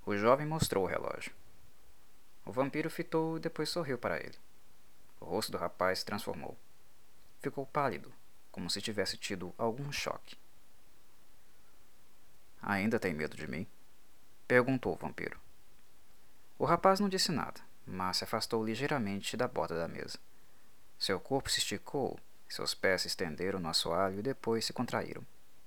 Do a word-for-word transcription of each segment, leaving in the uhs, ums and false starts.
O jovem mostrou o relógio. O vampiro fitou e depois sorriu para ele. O rosto do rapaz se transformou. Ficou pálido, como se tivesse tido algum choque. Ainda tem medo de mim? Perguntou o vampiro. O rapaz não disse nada, mas se afastou ligeiramente da borda da mesa. Seu corpo se esticou, seus pés se estenderam no assoalho e depois se contraíram.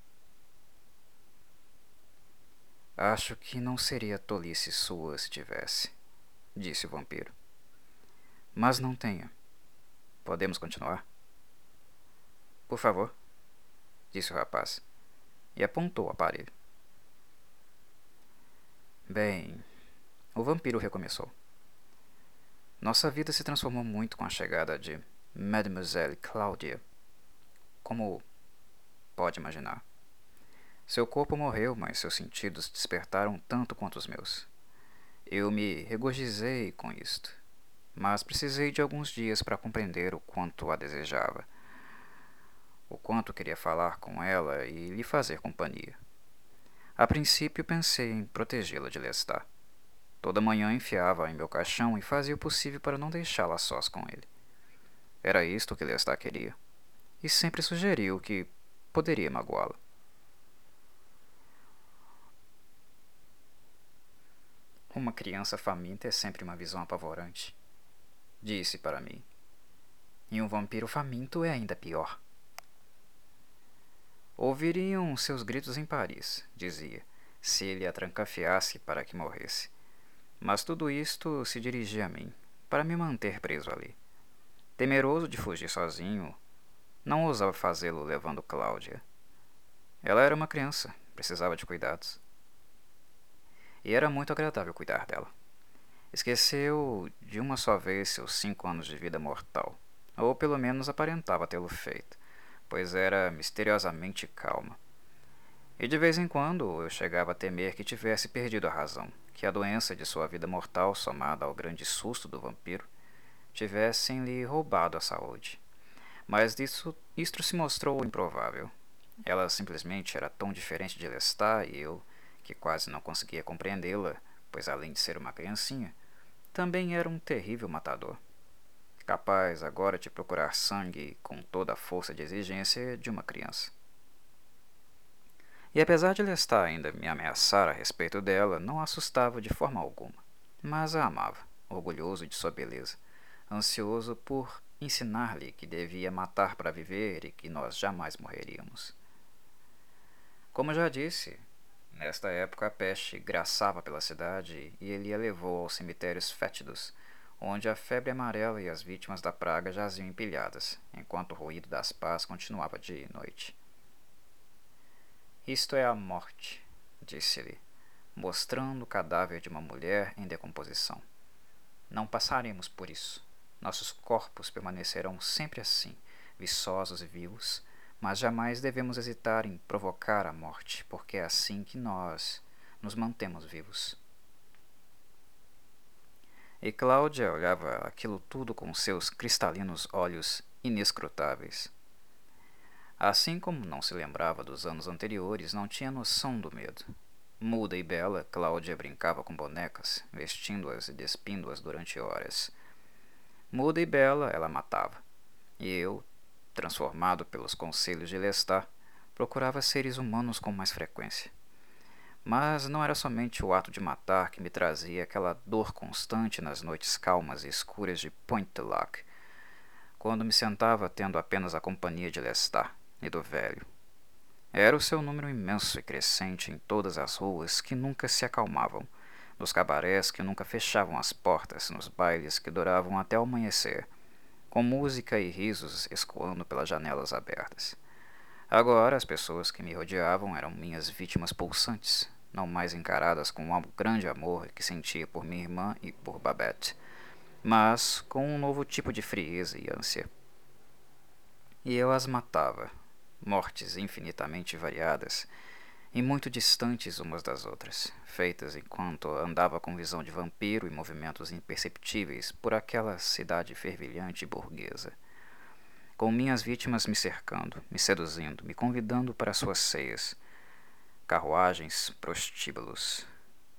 Acho que não seria tolice sua se tivesse, disse o vampiro. Mas não tenha. Podemos continuar? Por favor, disse o rapaz, e apontou o aparelho. Bem, o vampiro recomeçou. Nossa vida se transformou muito com a chegada de Mademoiselle Claudia. Como pode imaginar. Seu corpo morreu, mas seus sentidos despertaram tanto quanto os meus. Eu me regozijei com isto, mas precisei de alguns dias para compreender o quanto a desejava, o quanto queria falar com ela e lhe fazer companhia. A princípio pensei em protegê-la de Lestat. Toda manhã enfiava-a em meu caixão e fazia o possível para não deixá-la sós com ele. Era isto que Lestat queria, e sempre sugeriu que poderia magoá-la. Uma criança faminta é sempre uma visão apavorante, disse para mim. E um vampiro faminto é ainda pior. Ouviriam seus gritos em Paris, dizia, se ele a trancafiasse para que morresse. Mas tudo isto se dirigia a mim, para me manter preso ali. Temeroso de fugir sozinho, não ousava fazê-lo levando Cláudia. Ela era uma criança, precisava de cuidados. E era muito agradável cuidar dela. Esqueceu de uma só vez seus cinco anos de vida mortal, ou pelo menos aparentava tê-lo feito, pois era misteriosamente calma. E de vez em quando eu chegava a temer que tivesse perdido a razão, que a doença de sua vida mortal, somada ao grande susto do vampiro, tivessem-lhe roubado a saúde. Mas isso, isto se mostrou improvável. Ela simplesmente era tão diferente de Lestat e eu, que quase não conseguia compreendê-la, pois além de ser uma criancinha, também era um terrível matador, capaz agora de procurar sangue com toda a força de exigência de uma criança. E apesar de Lestat ainda me ameaçar a respeito dela, não a assustava de forma alguma, mas a amava, orgulhoso de sua beleza, ansioso por ensinar-lhe que devia matar para viver e que nós jamais morreríamos. Como já disse, nesta época a peste graçava pela cidade e ele a levou aos cemitérios fétidos, onde a febre amarela e as vítimas da praga jaziam empilhadas, enquanto o ruído das pás continuava dia e noite. Isto é a morte, disse-lhe, mostrando o cadáver de uma mulher em decomposição. Não passaremos por isso. Nossos corpos permanecerão sempre assim, viçosos e vivos, mas jamais devemos hesitar em provocar a morte, porque é assim que nós nos mantemos vivos. E Cláudia olhava aquilo tudo com seus cristalinos olhos inescrutáveis. Assim como não se lembrava dos anos anteriores, não tinha noção do medo. Muda e bela, Cláudia brincava com bonecas, vestindo-as e despindo-as durante horas. Muda e bela, ela matava. E eu, transformado pelos conselhos de Lestat, procurava seres humanos com mais frequência. Mas não era somente o ato de matar que me trazia aquela dor constante nas noites calmas e escuras de Pointe-du-Lac, quando me sentava tendo apenas a companhia de Lestat e do velho. Era o seu número imenso e crescente em todas as ruas que nunca se acalmavam, nos cabarés que nunca fechavam as portas, nos bailes que duravam até o amanhecer, com música e risos escoando pelas janelas abertas. Agora as pessoas que me rodeavam eram minhas vítimas pulsantes, não mais encaradas com o grande amor que sentia por minha irmã e por Babette, mas com um novo tipo de frieza e ânsia. E eu as matava, mortes infinitamente variadas, e muito distantes umas das outras, feitas enquanto andava com visão de vampiro e movimentos imperceptíveis por aquela cidade fervilhante e burguesa, com minhas vítimas me cercando, me seduzindo, me convidando para suas ceias, carruagens, prostíbulos.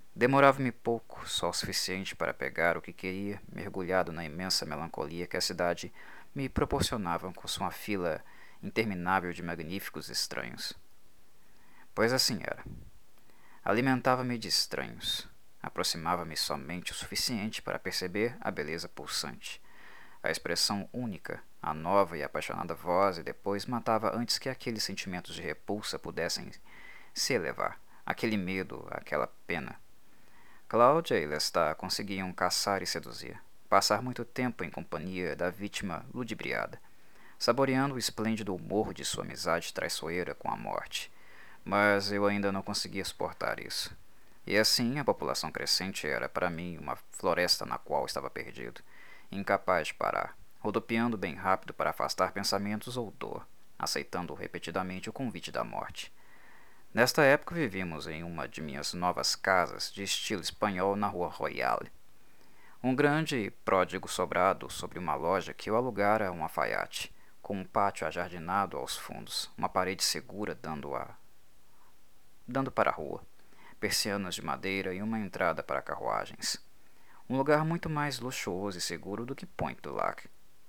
Demorava-me pouco, só o suficiente para pegar o que queria, mergulhado na imensa melancolia que a cidade me proporcionava com sua fila interminável de magníficos estranhos. Pois assim era. Alimentava-me de estranhos. Aproximava-me somente o suficiente para perceber a beleza pulsante, a expressão única, a nova e apaixonada voz, e depois matava antes que aqueles sentimentos de repulsa pudessem se elevar, aquele medo, aquela pena. Cláudia e Lestat conseguiam caçar e seduzir, passar muito tempo em companhia da vítima ludibriada, saboreando o esplêndido humor de sua amizade traiçoeira com a morte. Mas eu ainda não conseguia suportar isso. E assim a população crescente era para mim uma floresta na qual estava perdido, incapaz de parar, rodopiando bem rápido para afastar pensamentos ou dor, aceitando repetidamente o convite da morte. Nesta época vivíamos em uma de minhas novas casas de estilo espanhol na Rua Royale. Um grande e pródigo sobrado sobre uma loja que eu alugara a um alfaiate, com um pátio ajardinado aos fundos, uma parede segura dando, a... dando para a rua, persianas de madeira e uma entrada para carruagens. Um lugar muito mais luxuoso e seguro do que Point du Lac.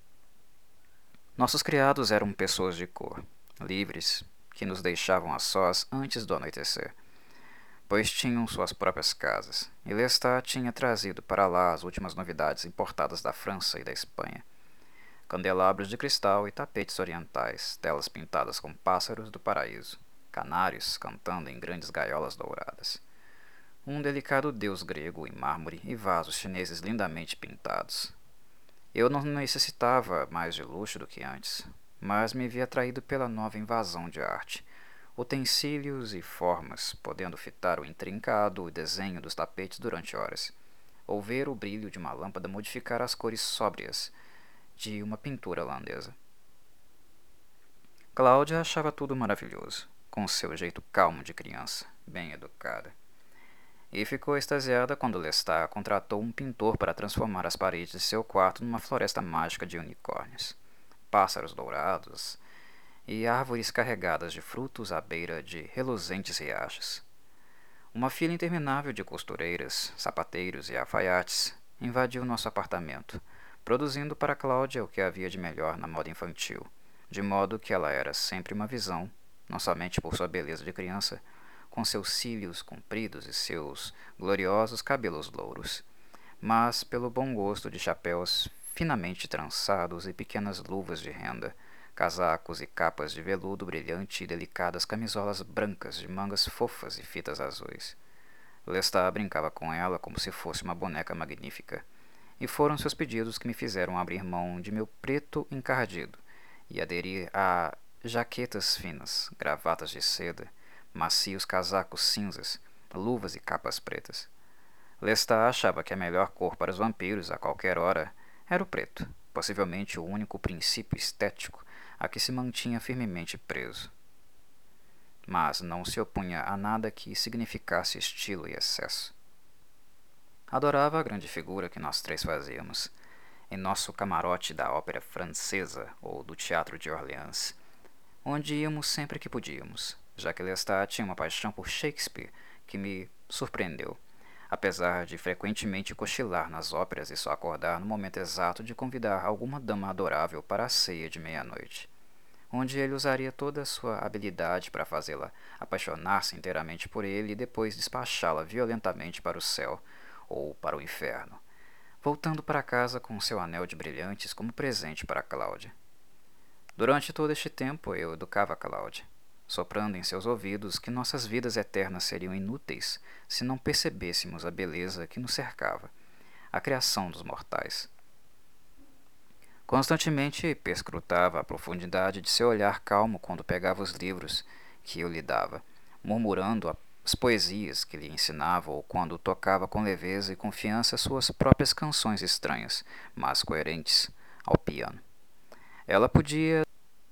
Nossos criados eram pessoas de cor, livres, que nos deixavam a sós antes do anoitecer, pois tinham suas próprias casas, e Lestat tinha trazido para lá as últimas novidades importadas da França e da Espanha. Candelabros de cristal e tapetes orientais, telas pintadas com pássaros do paraíso, canários cantando em grandes gaiolas douradas, um delicado deus grego em mármore e vasos chineses lindamente pintados. Eu não necessitava mais de luxo do que antes, mas me vi atraído pela nova invasão de arte, utensílios e formas, podendo fitar o intrincado desenho dos tapetes durante horas, ou ver o brilho de uma lâmpada modificar as cores sóbrias de uma pintura holandesa. Cláudia achava tudo maravilhoso, com seu jeito calmo de criança, bem educada. E ficou extasiada quando Lestat contratou um pintor para transformar as paredes de seu quarto numa floresta mágica de unicórnios, pássaros dourados e árvores carregadas de frutos à beira de reluzentes riachos. Uma fila interminável de costureiras, sapateiros e alfaiates invadiu nosso apartamento, produzindo para Cláudia o que havia de melhor na moda infantil, de modo que ela era sempre uma visão, não somente por sua beleza de criança, com seus cílios compridos e seus gloriosos cabelos louros, mas pelo bom gosto de chapéus finamente trançados e pequenas luvas de renda, casacos e capas de veludo brilhante e delicadas camisolas brancas de mangas fofas e fitas azuis. Lestat brincava com ela como se fosse uma boneca magnífica, e foram seus pedidos que me fizeram abrir mão de meu preto encardido e aderir a jaquetas finas, gravatas de seda, macios casacos cinzas, luvas e capas pretas. Lestat achava que a melhor cor para os vampiros a qualquer hora era o preto, possivelmente o único princípio estético a que se mantinha firmemente preso. Mas não se opunha a nada que significasse estilo e excesso. Adorava a grande figura que nós três fazíamos, em nosso camarote da ópera francesa ou do teatro de Orleans, onde íamos sempre que podíamos, já que Lestat tinha uma paixão por Shakespeare que me surpreendeu, apesar de frequentemente cochilar nas óperas e só acordar no momento exato de convidar alguma dama adorável para a ceia de meia-noite, onde ele usaria toda a sua habilidade para fazê-la apaixonar-se inteiramente por ele e depois despachá-la violentamente para o céu ou para o inferno, voltando para casa com seu anel de brilhantes como presente para Cláudia. Durante todo este tempo eu educava Cláudia, soprando em seus ouvidos que nossas vidas eternas seriam inúteis se não percebêssemos a beleza que nos cercava, a criação dos mortais. Constantemente perscrutava a profundidade de seu olhar calmo quando pegava os livros que eu lhe dava, murmurando as poesias que lhe ensinava ou quando tocava com leveza e confiança suas próprias canções estranhas, mas coerentes, ao piano. Ela podia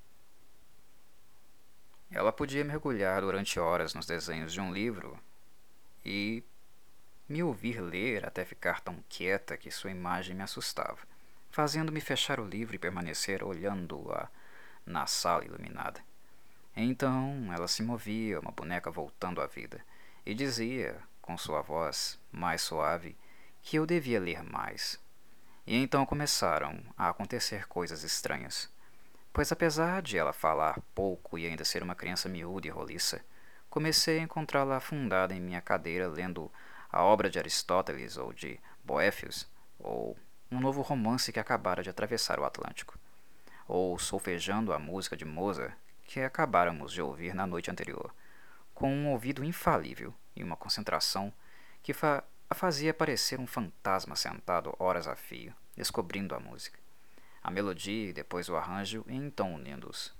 Ela podia mergulhar durante horas nos desenhos de um livro e me ouvir ler até ficar tão quieta que sua imagem me assustava, fazendo-me fechar o livro e permanecer olhando-a na sala iluminada. Então ela se movia, uma boneca voltando à vida, e dizia, com sua voz mais suave que eu devia ler mais. E então começaram a acontecer coisas estranhas, pois apesar de ela falar pouco e ainda ser uma criança miúda e roliça, comecei a encontrá-la afundada em minha cadeira lendo a obra de Aristóteles ou de Boéfios, ou um novo romance que acabara de atravessar o Atlântico, ou solfejando a música de Mozart que acabáramos de ouvir na noite anterior, com um ouvido infalível e uma concentração que fa a fazia parecer um fantasma sentado horas a fio, descobrindo a música, a melodia e depois o arranjo e então unindo-os.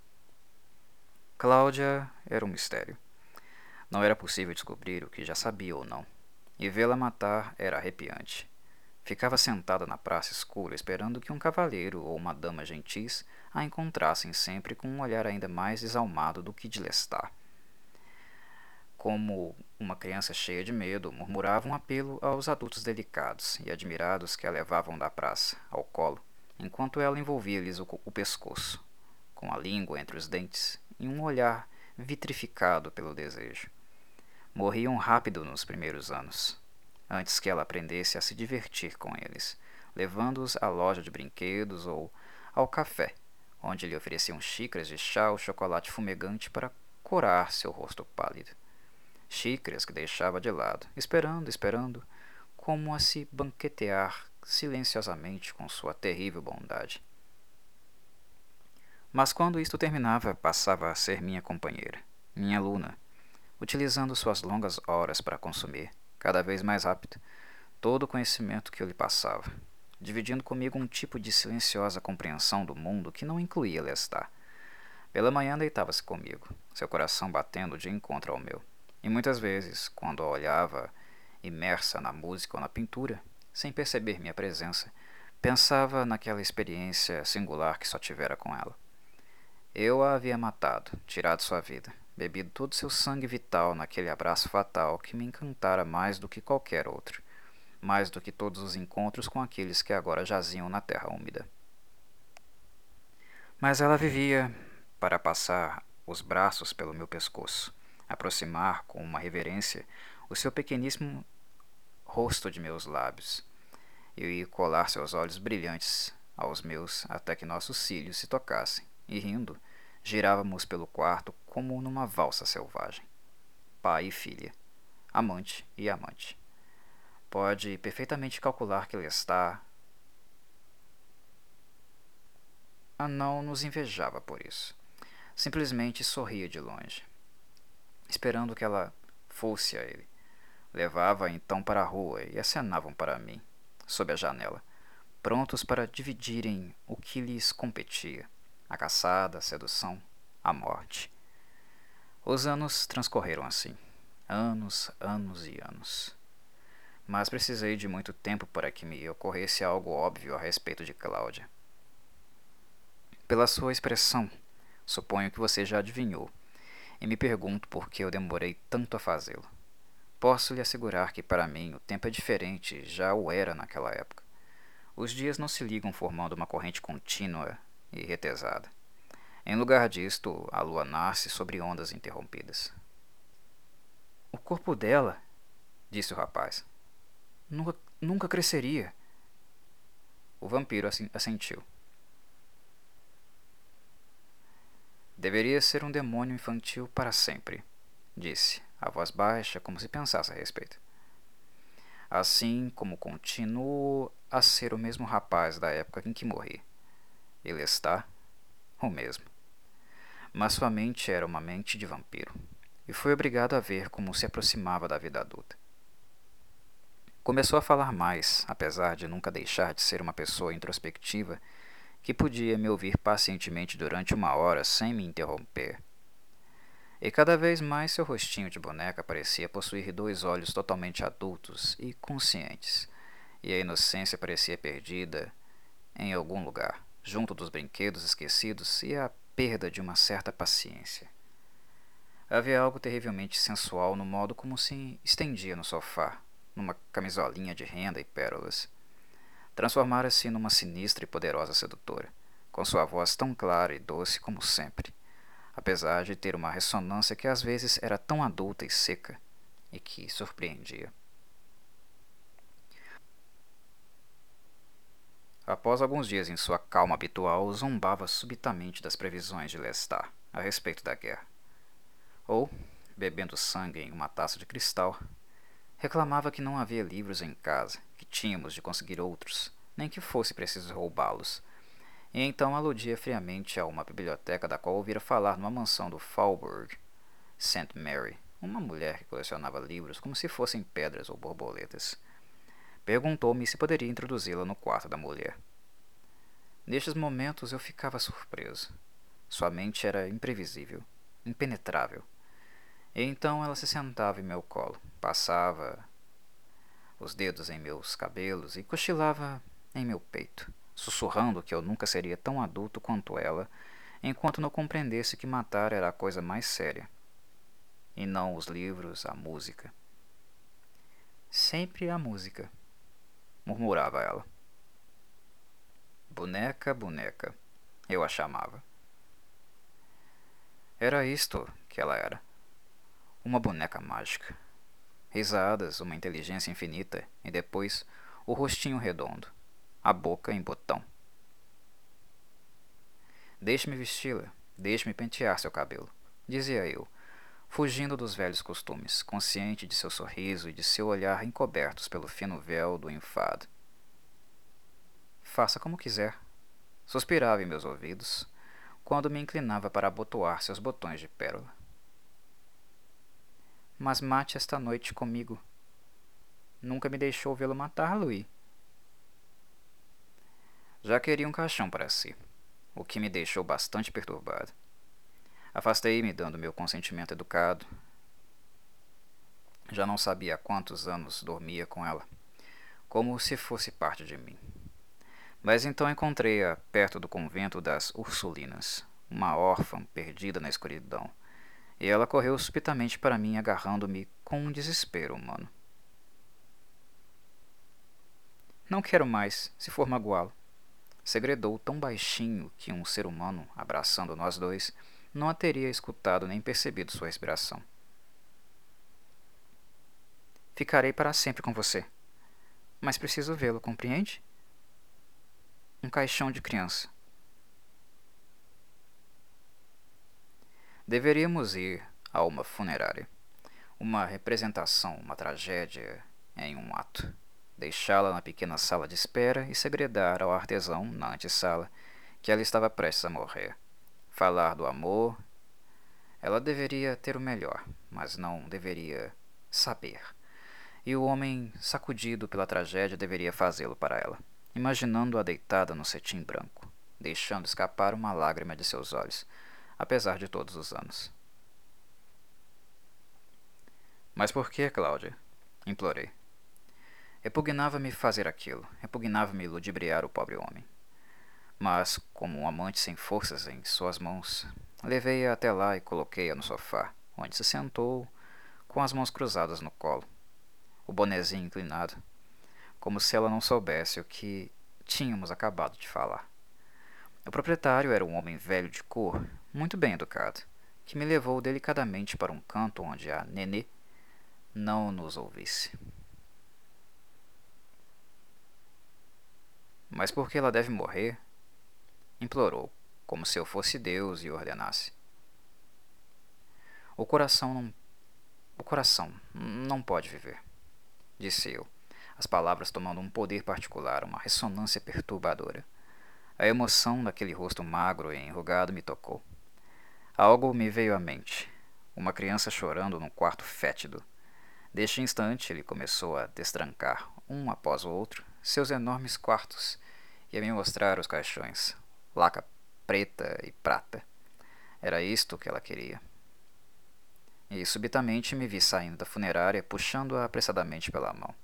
Cláudia era um mistério. Não era possível descobrir o que já sabia ou não, e vê-la matar era arrepiante. Ficava sentada na praça escura esperando que um cavalheiro ou uma dama gentis a encontrassem sempre com um olhar ainda mais desalmado do que de Lestat. Como uma criança cheia de medo, murmurava um apelo aos adultos delicados e admirados que a levavam da praça, ao colo, enquanto ela envolvia-lhes o, o pescoço, com a língua entre os dentes e um olhar vitrificado pelo desejo. Morriam rápido nos primeiros anos, antes que ela aprendesse a se divertir com eles, levando-os à loja de brinquedos ou ao café, onde lhe ofereciam xícaras de chá ou chocolate fumegante para corar seu rosto pálido. Xícaras que deixava de lado, esperando, esperando, como a se banquetear silenciosamente com sua terrível bondade. Mas quando isto terminava, passava a ser minha companheira, minha aluna, utilizando suas longas horas para consumir, cada vez mais rápido, todo o conhecimento que eu lhe passava, dividindo comigo um tipo de silenciosa compreensão do mundo que não incluía Lestat. Pela manhã deitava-se comigo, seu coração batendo de encontro ao meu. E muitas vezes, quando a olhava, imersa na música ou na pintura, sem perceber minha presença, pensava naquela experiência singular que só tivera com ela. Eu a havia matado, tirado sua vida, bebido todo seu sangue vital naquele abraço fatal que me encantara mais do que qualquer outro, mais do que todos os encontros com aqueles que agora jaziam na terra úmida. Mas ela vivia para passar os braços pelo meu pescoço, aproximar com uma reverência o seu pequeníssimo rosto de meus lábios e colar seus olhos brilhantes aos meus até que nossos cílios se tocassem, e rindo, girávamos pelo quarto como numa valsa selvagem. Pai e filha, amante e amante. Pode perfeitamente calcular que Lestat a não nos invejava por isso. Simplesmente sorria de longe, esperando que ela fosse a ele. Levava-a então para a rua e acenavam para mim, sob a janela, prontos para dividirem o que lhes competia, a caçada, a sedução, a morte. Os anos transcorreram assim, anos, anos e anos. Mas precisei de muito tempo para que me ocorresse algo óbvio a respeito de Cláudia. Pela sua expressão, suponho que você já adivinhou, e me pergunto por que eu demorei tanto a fazê-lo. Posso lhe assegurar que para mim o tempo é diferente, já o era naquela época. Os dias não se ligam formando uma corrente contínua e retesada. Em lugar disto, a lua nasce sobre ondas interrompidas. O corpo dela, disse o rapaz, nunca, nunca cresceria. O vampiro assentiu. Deveria ser um demônio infantil para sempre, disse, a voz baixa, como se pensasse a respeito. Assim como continuo a ser o mesmo rapaz da época em que morri. Ele está o mesmo. Mas sua mente era uma mente de vampiro, e foi obrigado a ver como se aproximava da vida adulta. Começou a falar mais, apesar de nunca deixar de ser uma pessoa introspectiva que podia me ouvir pacientemente durante uma hora sem me interromper. E cada vez mais seu rostinho de boneca parecia possuir dois olhos totalmente adultos e conscientes, e a inocência parecia perdida em algum lugar, junto dos brinquedos esquecidos e a perda de uma certa paciência. Havia algo terrivelmente sensual no modo como se estendia no sofá, numa camisolinha de renda e pérolas. Transformara-se numa sinistra e poderosa sedutora, com sua voz tão clara e doce como sempre, apesar de ter uma ressonância que às vezes era tão adulta e seca, e que surpreendia. Após alguns dias em sua calma habitual, zombava subitamente das previsões de Lestat a respeito da guerra. Ou, bebendo sangue em uma taça de cristal, reclamava que não havia livros em casa, que tínhamos de conseguir outros, nem que fosse preciso roubá-los. E então aludia friamente a uma biblioteca da qual ouvira falar numa mansão do Faubourg Saint Mary, uma mulher que colecionava livros como se fossem pedras ou borboletas. Perguntou-me se poderia introduzi-la no quarto da mulher. Nestes momentos eu ficava surpreso. Sua mente era imprevisível, impenetrável. E então ela se sentava em meu colo, passava os dedos em meus cabelos e cochilava em meu peito, sussurrando que eu nunca seria tão adulto quanto ela, enquanto não compreendesse que matar era a coisa mais séria, e não os livros, a música. Sempre a música, murmurava ela. Boneca, boneca, eu a chamava. Era isto que ela era. Uma boneca mágica. Risadas, uma inteligência infinita e depois o rostinho redondo, a boca em botão. Deixe-me vesti-la, deixe-me pentear seu cabelo, dizia eu, fugindo dos velhos costumes, consciente de seu sorriso e de seu olhar encobertos pelo fino véu do enfado. Faça como quiser, suspirava em meus ouvidos, quando me inclinava para abotoar seus botões de pérola. Mas mate esta noite comigo. Nunca me deixou vê-lo matar, Louis. Já queria um caixão para si, o que me deixou bastante perturbado. Afastei-me, dando meu consentimento educado. Já não sabia há quantos anos dormia com ela, como se fosse parte de mim. Mas então encontrei-a perto do convento das Ursulinas, uma órfã perdida na escuridão, e ela correu subitamente para mim, agarrando-me com um desespero humano. Não quero mais, se for magoá-lo, segredou tão baixinho que um ser humano, abraçando nós dois, não a teria escutado nem percebido sua respiração. Ficarei para sempre com você, mas preciso vê-lo, compreende? Um caixão de criança. Deveríamos ir a uma funerária, uma representação, uma tragédia em um ato. Deixá-la na pequena sala de espera e segredar ao artesão, na antessala, que ela estava prestes a morrer. Falar do amor. Ela deveria ter o melhor, mas não deveria saber. E o homem, sacudido pela tragédia, deveria fazê-lo para ela, imaginando-a deitada no cetim branco, deixando escapar uma lágrima de seus olhos, apesar de todos os anos. Mas por que, Cláudia? Implorei. Repugnava-me fazer aquilo, repugnava-me ludibriar o pobre homem. Mas, como um amante sem forças em suas mãos, levei-a até lá e coloquei-a no sofá, onde se sentou, com as mãos cruzadas no colo, o bonezinho inclinado, como se ela não soubesse o que tínhamos acabado de falar. O proprietário era um homem velho de cor, muito bem educado, que me levou delicadamente para um canto onde a Nenê não nos ouvisse. Mas por que ela deve morrer? Implorou, como se eu fosse Deus e ordenasse. O coração não... O coração não pode viver, disse eu, as palavras tomando um poder particular, uma ressonância perturbadora. A emoção daquele rosto magro e enrugado me tocou. Algo me veio à mente. Uma criança chorando num quarto fétido. Deste instante ele começou a destrancar, um após o outro, seus enormes quartos e a me mostrar os caixões, laca preta e prata. Era isto que ela queria. E subitamente me vi saindo da funerária, puxando-a apressadamente pela mão.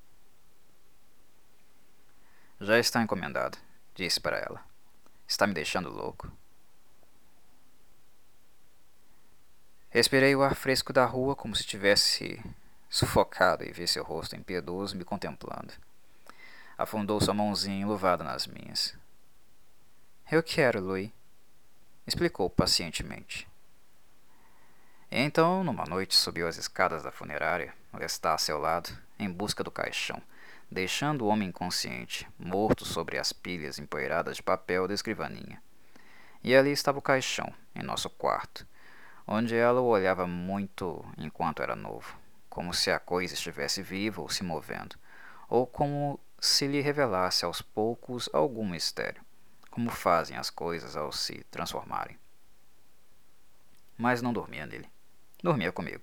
Já está encomendado, disse para ela. Está me deixando louco. Respirei o ar fresco da rua como se tivesse sufocado e vi seu rosto impiedoso me contemplando. Afundou sua mãozinha enluvada nas minhas. Eu quero, Louis, explicou pacientemente. E então, numa noite, subiu as escadas da funerária, Lestat a seu lado, em busca do caixão, deixando o homem inconsciente, morto sobre as pilhas empoeiradas de papel da escrivaninha. E ali estava o caixão, em nosso quarto, onde ela o olhava muito enquanto era novo, como se a coisa estivesse viva ou se movendo, ou como se lhe revelasse aos poucos algum mistério, como fazem as coisas ao se transformarem. Mas não dormia nele. Dormia comigo.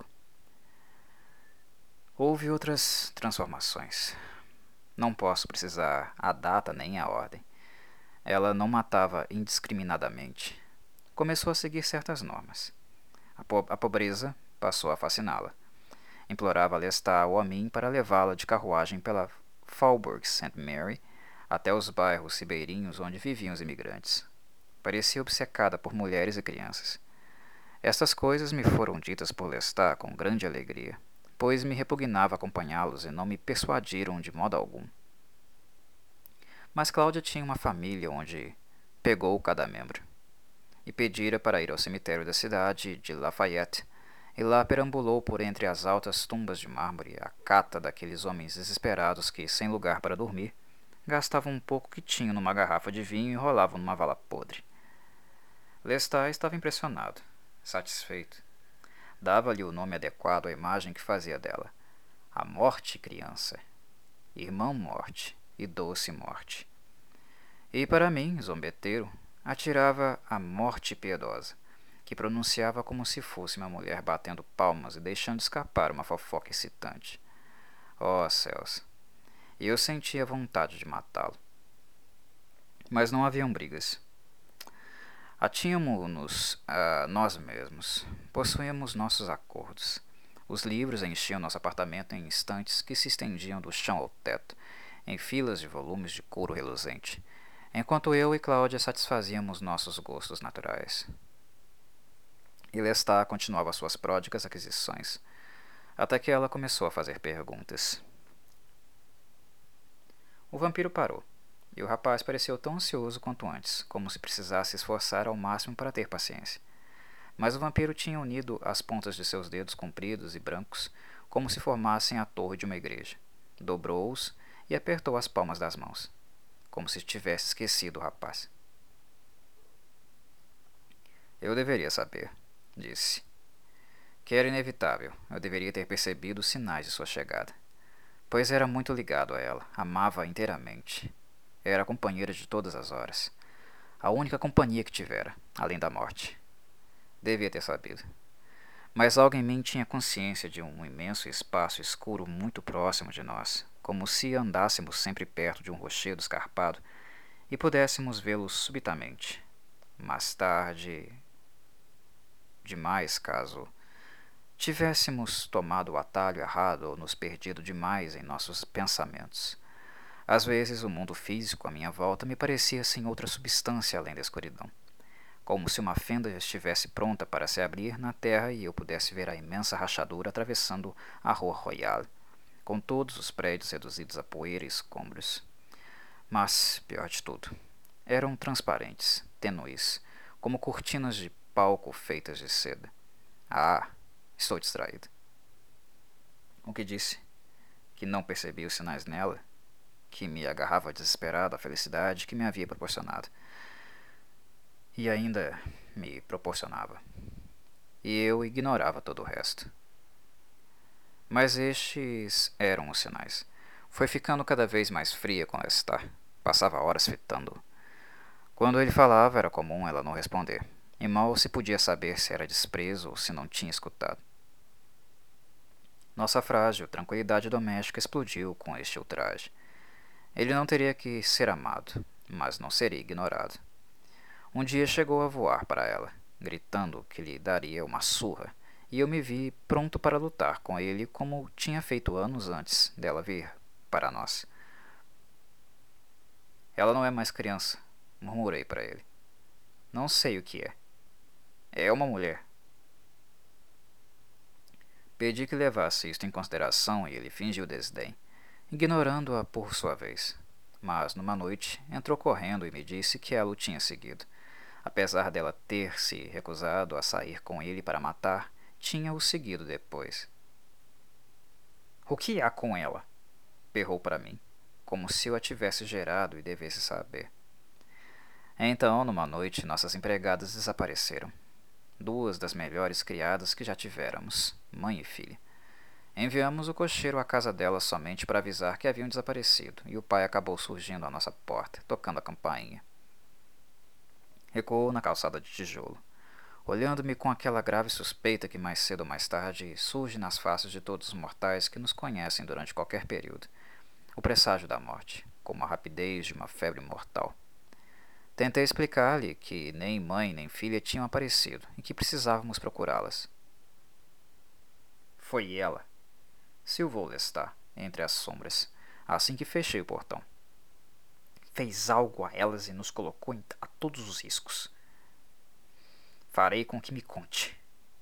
Houve outras transformações. Não posso precisar a data nem a ordem. Ela não matava indiscriminadamente. Começou a seguir certas normas. A, po a pobreza passou a fasciná-la. Implorava Lestat ou a mim para levá-la de carruagem pela Faubourg Saint-Mary até os bairros ribeirinhos onde viviam os imigrantes. Parecia obcecada por mulheres e crianças. Estas coisas me foram ditas por Lestat com grande alegria, pois me repugnava acompanhá-los e não me persuadiram de modo algum. Mas Cláudia tinha uma família onde pegou cada membro, e pedira para ir ao cemitério da cidade de Lafayette, e lá perambulou por entre as altas tumbas de mármore à cata daqueles homens desesperados que, sem lugar para dormir, gastavam um pouco que tinham numa garrafa de vinho e rolavam numa vala podre. Lestat estava impressionado, satisfeito. Dava-lhe o nome adequado à imagem que fazia dela. A morte criança, irmão morte e doce morte. E para mim, zombeteiro, atirava a morte piedosa, que pronunciava como se fosse uma mulher batendo palmas e deixando escapar uma fofoca excitante. Oh, céus! E eu sentia vontade de matá-lo. Mas não haviam brigas. Atínhamos-nos a nós mesmos. Possuíamos nossos acordos. Os livros enchiam nosso apartamento em estantes que se estendiam do chão ao teto, em filas de volumes de couro reluzente, enquanto eu e Cláudia satisfazíamos nossos gostos naturais. E Lestat continuava suas pródigas aquisições, até que ela começou a fazer perguntas. O vampiro parou. E o rapaz pareceu tão ansioso quanto antes, como se precisasse esforçar ao máximo para ter paciência. Mas o vampiro tinha unido as pontas de seus dedos compridos e brancos, como se formassem a torre de uma igreja. Dobrou-os e apertou as palmas das mãos, como se tivesse esquecido o rapaz. Eu deveria saber, disse. Que era inevitável, eu deveria ter percebido os sinais de sua chegada. Pois era muito ligado a ela, amava-a inteiramente. Era a companheira de todas as horas. A única companhia que tivera, além da morte. Devia ter sabido. Mas algo em mim tinha consciência de um imenso espaço escuro muito próximo de nós, como se andássemos sempre perto de um rochedo escarpado e pudéssemos vê-lo subitamente. Mais tarde demais, caso tivéssemos tomado o atalho errado ou nos perdido demais em nossos pensamentos. Às vezes o mundo físico à minha volta me parecia sem outra substância além da escuridão, como se uma fenda estivesse pronta para se abrir na terra e eu pudesse ver a imensa rachadura atravessando a Rua Royale, com todos os prédios reduzidos a poeira e escombros. Mas, pior de tudo, eram transparentes, tenues, como cortinas de palco feitas de seda. Ah, estou distraído. O que disse? Que não percebi os sinais nela? Que me agarrava desesperado à felicidade que me havia proporcionado. E ainda me proporcionava. E eu ignorava todo o resto. Mas estes eram os sinais. Foi ficando cada vez mais fria com Lestat. Passava horas fitando-o. Quando ele falava, era comum ela não responder, e mal se podia saber se era desprezo ou se não tinha escutado. Nossa frágil tranquilidade doméstica explodiu com este ultraje. Ele não teria que ser amado, mas não seria ignorado. Um dia chegou a voar para ela, gritando que lhe daria uma surra, e eu me vi pronto para lutar com ele como tinha feito anos antes dela vir para nós. Ela não é mais criança, murmurei para ele. Não sei o que é. É uma mulher. Pedi que levasse isto em consideração e ele fingiu desdém, ignorando-a por sua vez. Mas, numa noite, entrou correndo e me disse que ela o tinha seguido. Apesar dela ter se recusado a sair com ele para matar, tinha-o seguido depois. O que há com ela? Berrou para mim, como se eu a tivesse gerado e devesse saber. Então, numa noite, nossas empregadas desapareceram. Duas das melhores criadas que já tivéramos, mãe e filha. Enviamos o cocheiro à casa delas somente para avisar que haviam desaparecido, e o pai acabou surgindo à nossa porta, tocando a campainha. Recuou na calçada de tijolo, olhando-me com aquela grave suspeita que mais cedo ou mais tarde surge nas faces de todos os mortais que nos conhecem durante qualquer período, o presságio da morte, como a rapidez de uma febre mortal. Tentei explicar-lhe que nem mãe nem filha tinham aparecido e que precisávamos procurá-las. Foi ela, silvou Lestat, entre as sombras, assim que fechei o portão. Fez algo a elas e nos colocou a todos os riscos. Farei com que me conte.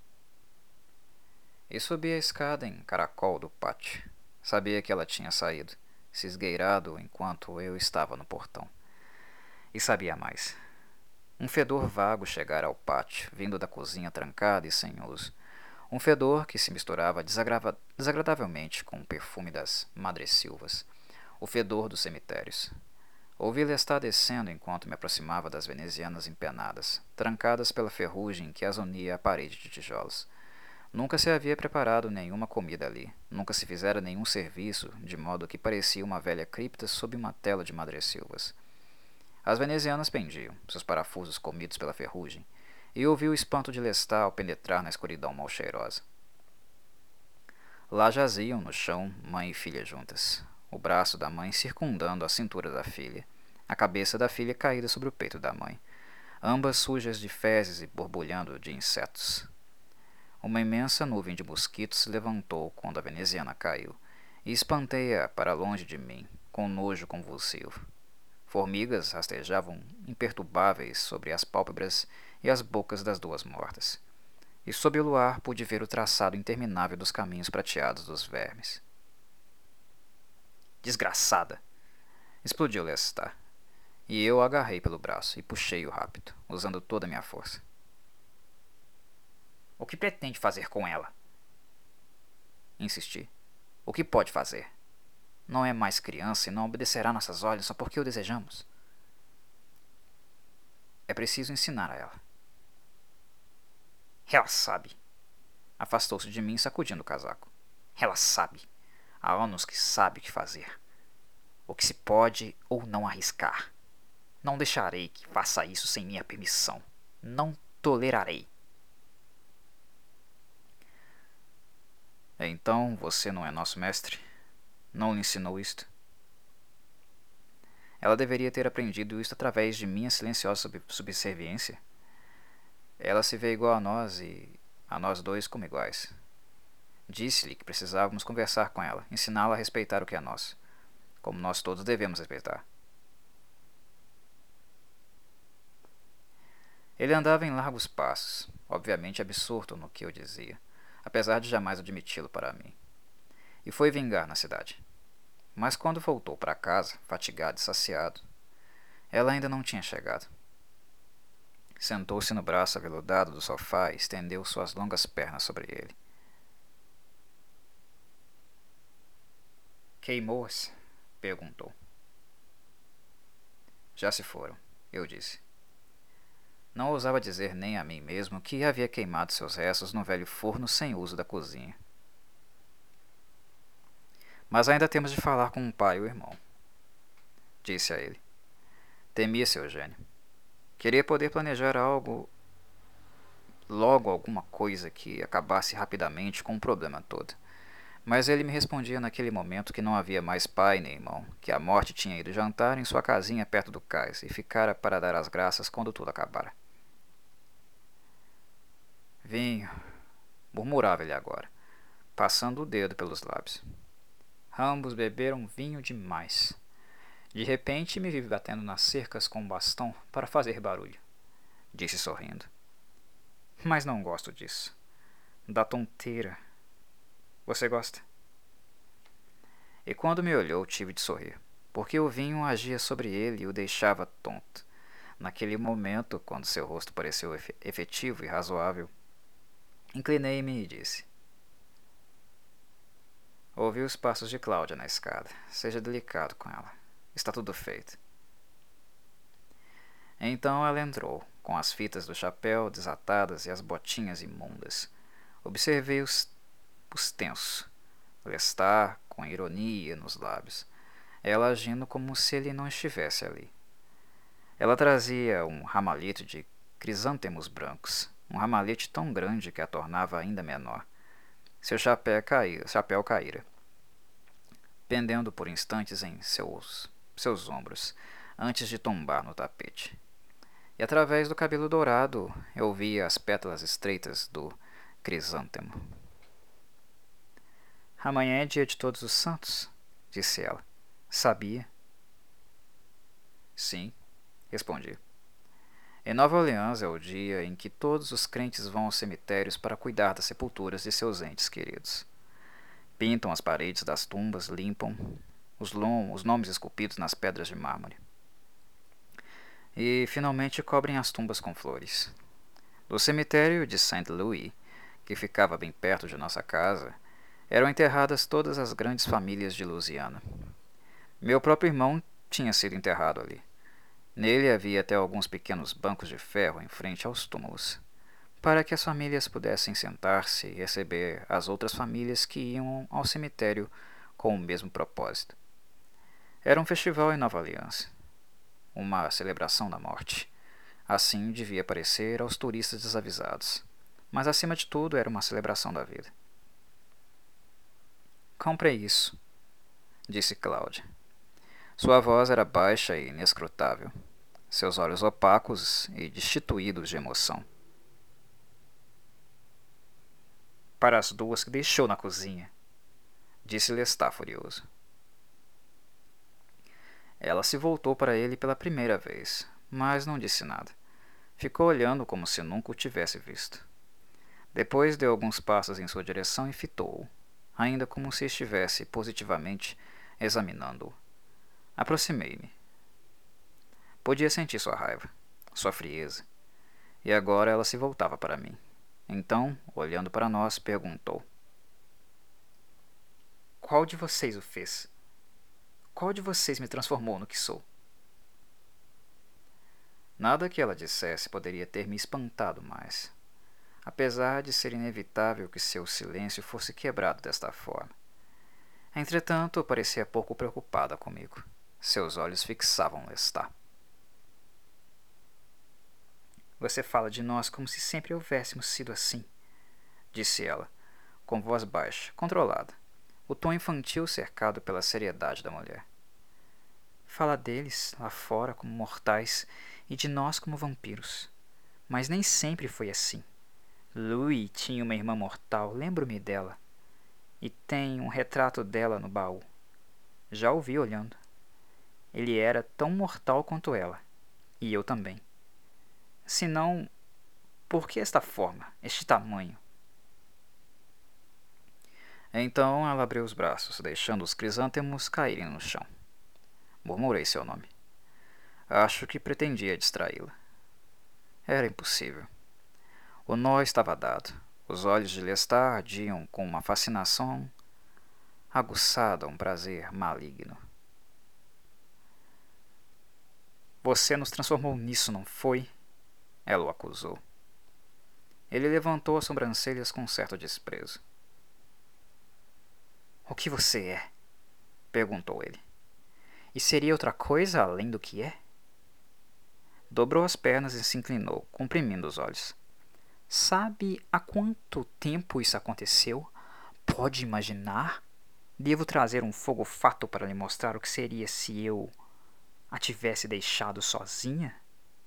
E subi a escada em caracol do pátio. Sabia que ela tinha saído, se esgueirado enquanto eu estava no portão. E sabia mais. Um fedor vago chegara ao pátio, vindo da cozinha trancada e sem uso. Um fedor que se misturava desagrava- desagradavelmente com o perfume das madressilvas, o fedor dos cemitérios. Ouvi-la estar descendo enquanto me aproximava das venezianas empenadas, trancadas pela ferrugem que as unia à parede de tijolos. Nunca se havia preparado nenhuma comida ali, nunca se fizera nenhum serviço, de modo que parecia uma velha cripta sob uma tela de madressilvas. As venezianas pendiam, seus parafusos comidos pela ferrugem, e ouvi o espanto de Lestat ao penetrar na escuridão mal-cheirosa. Lá jaziam no chão mãe e filha juntas, o braço da mãe circundando a cintura da filha, a cabeça da filha caída sobre o peito da mãe, ambas sujas de fezes e borbulhando de insetos. Uma imensa nuvem de mosquitos se levantou quando a veneziana caiu, e espantei-a para longe de mim, com nojo convulsivo. Formigas rastejavam imperturbáveis sobre as pálpebras e as bocas das duas mortas, e sob o luar pude ver o traçado interminável dos caminhos prateados dos vermes. Desgraçada! Explodiu Lestat, e eu a agarrei pelo braço e puxei-o rápido, usando toda a minha força. O que pretende fazer com ela? Insisti. O que pode fazer? Não é mais criança e não obedecerá nossas ordens só porque o desejamos. É preciso ensinar a ela. Ela sabe. Afastou-se de mim, sacudindo o casaco. Ela sabe. Há anos que sabe o que fazer. O que se pode ou não arriscar. Não deixarei que faça isso sem minha permissão. Não tolerarei. Então você não é nosso mestre? Não lhe ensinou isto? Ela deveria ter aprendido isto através de minha silenciosa sub- subserviência. Ela se vê igual a nós e a nós dois como iguais. Disse-lhe que precisávamos conversar com ela, ensiná-la a respeitar o que é nosso, como nós todos devemos respeitar. Ele andava em largos passos, obviamente absorto no que eu dizia, apesar de jamais admiti-lo para mim, e foi vingar na cidade. Mas quando voltou para casa, fatigado e saciado, ela ainda não tinha chegado. Sentou-se no braço aveludado do sofá e estendeu suas longas pernas sobre ele. Queimou-se? Perguntou. Já se foram, eu disse. Não ousava dizer nem a mim mesmo que havia queimado seus restos no velho forno sem uso da cozinha. Mas ainda temos de falar com o pai e o irmão, disse a ele. Temia seu gênio. Queria poder planejar algo, logo alguma coisa que acabasse rapidamente com o problema todo. Mas ele me respondia naquele momento que não havia mais pai nem irmão, que a morte tinha ido jantar em sua casinha perto do cais e ficara para dar as graças quando tudo acabara. Vinho, murmurava ele agora, passando o dedo pelos lábios. Ambos beberam vinho demais. De repente me vi batendo nas cercas com um bastão para fazer barulho, disse sorrindo. Mas não gosto disso. Da tonteira. Você gosta? E quando me olhou, tive de sorrir, porque o vinho agia sobre ele e o deixava tonto. Naquele momento, quando seu rosto pareceu efetivo e razoável, inclinei-me e disse: Ouvi os passos de Cláudia na escada. Seja delicado com ela. Está tudo feito. Então ela entrou, com as fitas do chapéu desatadas e as botinhas imundas. Observei os, os tensos. Lestat, com ironia nos lábios. Ela agindo como se ele não estivesse ali. Ela trazia um ramalhete de crisântemos brancos, um ramalhete tão grande que a tornava ainda menor. Seu chapéu caíra, chapéu caíra, pendendo por instantes em seus, seus ombros, antes de tombar no tapete. E através do cabelo dourado eu via as pétalas estreitas do crisântemo. Amanhã é dia de Todos os Santos, disse ela. Sabia? Sim, respondi. Em Nova Orleans é o dia em que todos os crentes vão aos cemitérios para cuidar das sepulturas de seus entes queridos. Pintam as paredes das tumbas, limpam os, lom- os nomes esculpidos nas pedras de mármore. E, finalmente, cobrem as tumbas com flores. Do cemitério de Saint Louis, que ficava bem perto de nossa casa, eram enterradas todas as grandes famílias de Louisiana. Meu próprio irmão tinha sido enterrado ali. Nele havia até alguns pequenos bancos de ferro em frente aos túmulos, para que as famílias pudessem sentar-se e receber as outras famílias que iam ao cemitério com o mesmo propósito. Era um festival em Nova Orleans, uma celebração da morte. Assim devia parecer aos turistas desavisados, mas acima de tudo era uma celebração da vida. Comprei isso, disse Cláudia. Sua voz era baixa e inescrutável, seus olhos opacos e destituídos de emoção. Para as duas que deixou na cozinha, disse Lestat furioso. Ela se voltou para ele pela primeira vez, mas não disse nada. Ficou olhando como se nunca o tivesse visto. Depois deu alguns passos em sua direção e fitou-o, ainda como se estivesse positivamente examinando-o. Aproximei-me. Podia sentir sua raiva, sua frieza, e agora ela se voltava para mim. Então, olhando para nós, perguntou: Qual de vocês o fez? Qual de vocês me transformou no que sou? Nada que ela dissesse poderia ter me espantado mais, apesar de ser inevitável que seu silêncio fosse quebrado desta forma. Entretanto, parecia pouco preocupada comigo. Seus olhos fixavam Lestat. Você fala de nós como se sempre houvéssemos sido assim, disse ela, com voz baixa, controlada, o tom infantil cercado pela seriedade da mulher. Fala deles, lá fora, como mortais, e de nós como vampiros. Mas nem sempre foi assim. Louis tinha uma irmã mortal, lembro-me dela. E tem um retrato dela no baú. Já o vi olhando. Ele era tão mortal quanto ela. E eu também. Se não, por que esta forma, este tamanho? Então ela abriu os braços, deixando os crisântemos caírem no chão. Murmurei seu nome. Acho que pretendia distraí-la. Era impossível. O nó estava dado. Os olhos de Lestat ardiam com uma fascinação aguçada a um prazer maligno. Você nos transformou nisso, não foi? Ela o acusou. Ele levantou as sobrancelhas com certo desprezo. O que você é? Perguntou ele. E seria outra coisa além do que é? Dobrou as pernas e se inclinou, comprimindo os olhos. Sabe há quanto tempo isso aconteceu? Pode imaginar? Devo trazer um fogo-fato para lhe mostrar o que seria se eu a tivesse deixado sozinha?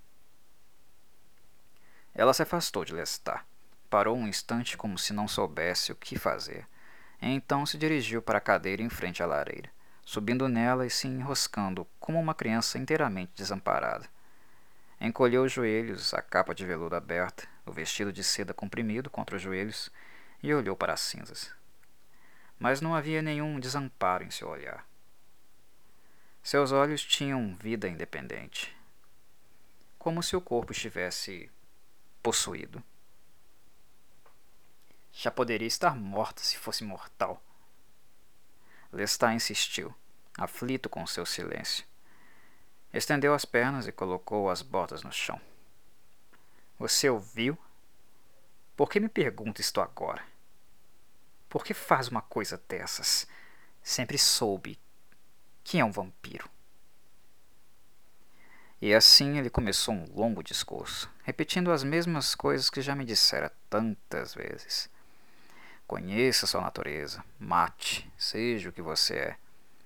Ela se afastou de Lestat. Parou um instante como se não soubesse o que fazer. Então se dirigiu para a cadeira em frente à lareira, subindo nela e se enroscando como uma criança inteiramente desamparada. Encolheu os joelhos, a capa de veludo aberta, o vestido de seda comprimido contra os joelhos, e olhou para as cinzas. Mas não havia nenhum desamparo em seu olhar. Seus olhos tinham vida independente, como se o corpo estivesse possuído. Já poderia estar morta se fosse mortal, Lestat insistiu, aflito com seu silêncio. Estendeu as pernas e colocou as botas no chão. Você ouviu? Por que me pergunta isto agora? Por que faz uma coisa dessas? Sempre soube que é um vampiro. E assim ele começou um longo discurso, repetindo as mesmas coisas que já me dissera tantas vezes. Conheça sua natureza, mate, seja o que você é.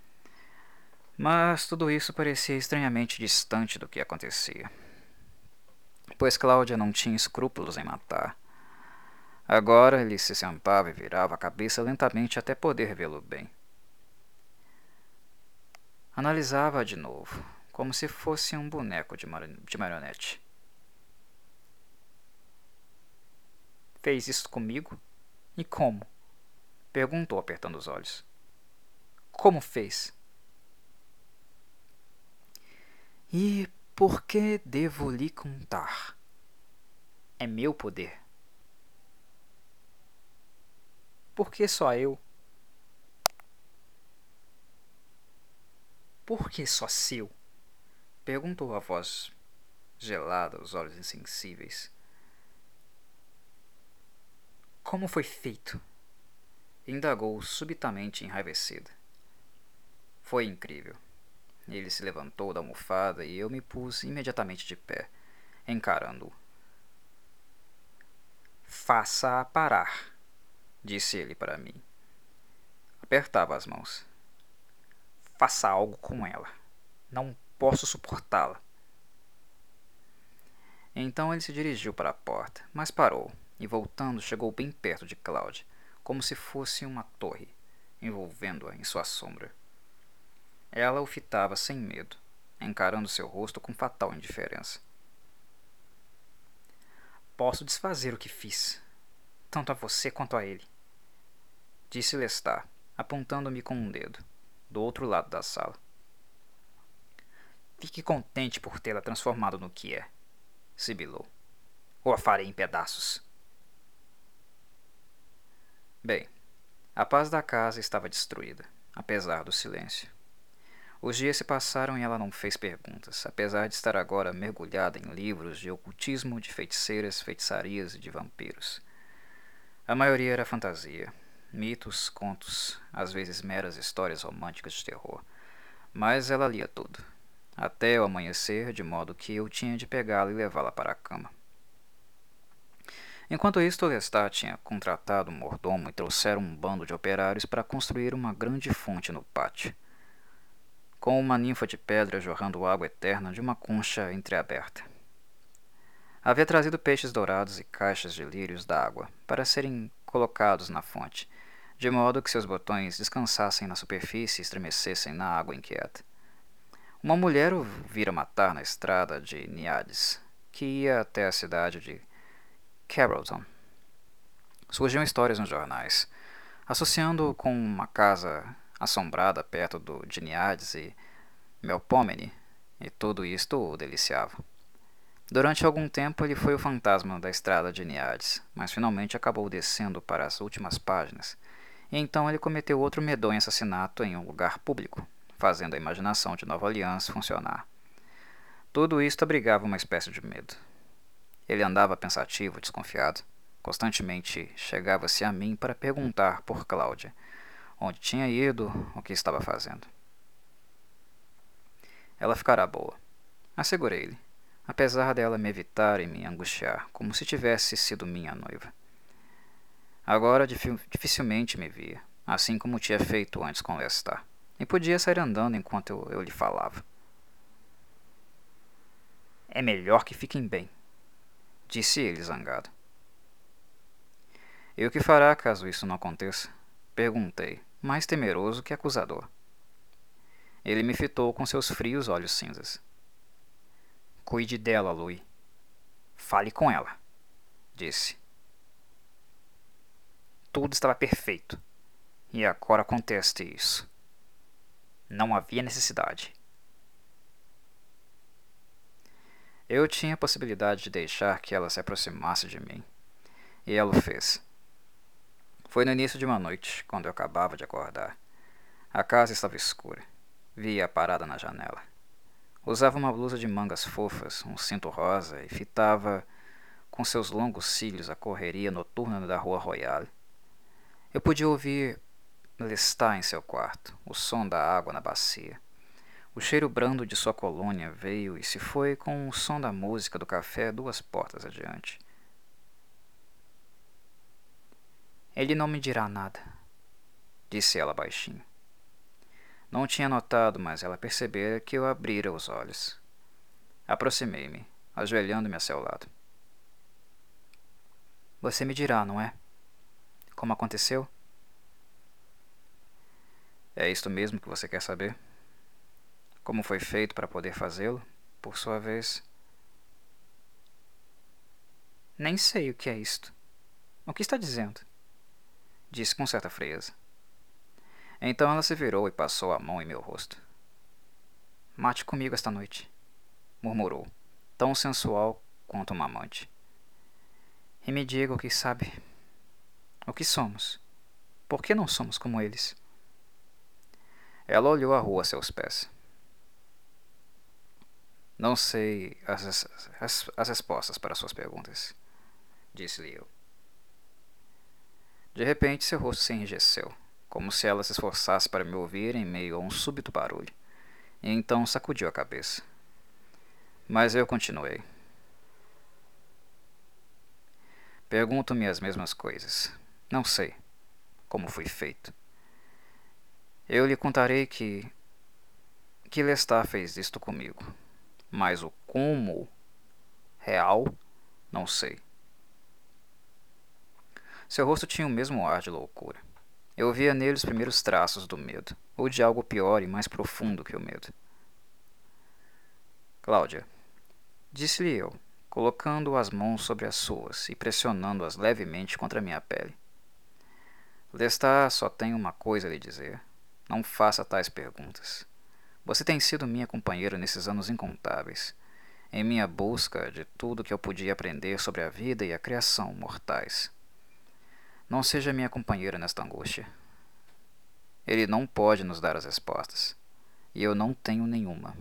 Mas tudo isso parecia estranhamente distante do que acontecia, pois Cláudia não tinha escrúpulos em matar. Agora ele se sentava e virava a cabeça lentamente até poder vê-lo bem. Analisava-a de novo, como se fosse um boneco de, mar de marionete. Fez isso comigo? E como? Perguntou, apertando os olhos. Como fez? E por que devo lhe contar? É meu poder. Por que só eu? Por que só seu? Perguntou a voz gelada, os olhos insensíveis. Como foi feito? Indagou subitamente enraivecida. Foi incrível. Ele se levantou da almofada e eu me pus imediatamente de pé, encarando-o. Faça-a parar, disse ele para mim. Apertava as mãos. Faça algo com ela. Não posso suportá-la. Então ele se dirigiu para a porta, mas parou, e voltando chegou bem perto de Cláudia, como se fosse uma torre, envolvendo-a em sua sombra. Ela o fitava sem medo, encarando seu rosto com fatal indiferença. Posso desfazer o que fiz, tanto a você quanto a ele, disse Lestat, apontando-me com um dedo, do outro lado da sala. Fique contente por tê-la transformado no que é, sibilou, ou a farei em pedaços. Bem, a paz da casa estava destruída, apesar do silêncio. Os dias se passaram e ela não fez perguntas, apesar de estar agora mergulhada em livros de ocultismo, de feiticeiras, feitiçarias e de vampiros. A maioria era fantasia, mitos, contos, às vezes meras histórias românticas de terror, mas ela lia tudo, até o amanhecer, de modo que eu tinha de pegá-la e levá-la para a cama. Enquanto isso, Lestat tinha contratado um mordomo e trouxeram um bando de operários para construir uma grande fonte no pátio, com uma ninfa de pedra jorrando água eterna de uma concha entreaberta. Havia trazido peixes dourados e caixas de lírios d'água para serem colocados na fonte, de modo que seus botões descansassem na superfície e estremecessem na água inquieta. Uma mulher o vira matar na estrada de Niades, que ia até a cidade de Carrollton. Surgiam histórias nos jornais, associando-o com uma casa assombrada perto do de Niades e Melpomene, e tudo isto o deliciava. Durante algum tempo ele foi o fantasma da estrada de Niades, mas finalmente acabou descendo para as últimas páginas, e então ele cometeu outro medonho assassinato em um lugar público, fazendo a imaginação de Nova Orleans funcionar. Tudo isto abrigava uma espécie de medo. Ele andava pensativo, desconfiado. Constantemente chegava-se a mim para perguntar por Cláudia, onde tinha ido, o que estava fazendo. Ela ficará boa, assegurei-lhe, apesar dela me evitar e me angustiar, como se tivesse sido minha noiva. Agora dificilmente me via, assim como tinha feito antes com Lestat, e podia sair andando enquanto eu, eu lhe falava. É melhor que fiquem bem, disse ele zangado. E o que fará caso isso não aconteça? Perguntei, mais temeroso que acusador. Ele me fitou com seus frios olhos cinzas. Cuide dela, Louis. Fale com ela, disse. Tudo estava perfeito, e agora acontece isso. Não havia necessidade. Eu tinha a possibilidade de deixar que ela se aproximasse de mim, e ela o fez. Foi no início de uma noite, quando eu acabava de acordar. A casa estava escura. Via-a parada na janela. Usava uma blusa de mangas fofas, um cinto rosa e fitava com seus longos cílios a correria noturna da Rua Royale. Eu podia ouvir Lestat em seu quarto, o som da água na bacia. O cheiro brando de sua colônia veio e se foi com o som da música do café duas portas adiante. Ele não me dirá nada, disse ela baixinho. Não tinha notado, mas ela percebera que eu abrira os olhos. Aproximei-me, ajoelhando-me a seu lado. Você me dirá, não é? Como aconteceu? É isto mesmo que você quer saber? Como foi feito para poder fazê-lo, por sua vez? Nem sei o que é isto. O que está dizendo? Disse com certa frieza. Então ela se virou e passou a mão em meu rosto. Mate comigo esta noite, murmurou, tão sensual quanto uma amante. E me diga o que sabe. O que somos? Por que não somos como eles? Ela olhou a rua a seus pés. Não sei as, as, as respostas para suas perguntas, disse-lhe eu. De repente seu rosto se enrijeceu, como se ela se esforçasse para me ouvir em meio a um súbito barulho, e então sacudiu a cabeça. Mas eu continuei. Pergunto-me as mesmas coisas. Não sei como foi feito. Eu lhe contarei que que Lestat fez isto comigo, mas o como real, não sei. Seu rosto tinha o mesmo ar de loucura. Eu via nele os primeiros traços do medo, ou de algo pior e mais profundo que o medo. Cláudia, disse-lhe eu, colocando as mãos sobre as suas e pressionando-as levemente contra minha pele. Lestat só tem uma coisa a lhe dizer. Não faça tais perguntas. Você tem sido minha companheira nesses anos incontáveis, em minha busca de tudo que eu podia aprender sobre a vida e a criação mortais. Não seja minha companheira nesta angústia. Ele não pode nos dar as respostas, e eu não tenho nenhuma.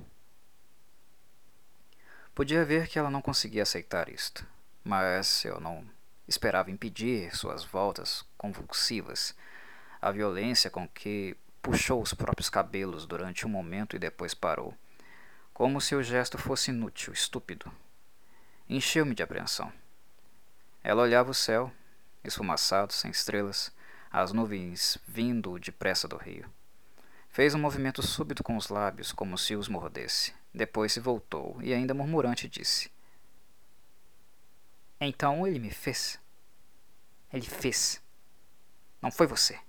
Podia ver que ela não conseguia aceitar isto, mas eu não esperava impedir suas voltas convulsivas, a violência com que puxou os próprios cabelos durante um momento e depois parou, como se o gesto fosse inútil, estúpido. Encheu-me de apreensão. Ela olhava o céu, esfumaçado, sem estrelas, as nuvens vindo depressa do rio. Fez um movimento súbito com os lábios, como se os mordesse. Depois se voltou e, ainda murmurante, disse: Então ele me fez. Ele fez. Não foi você.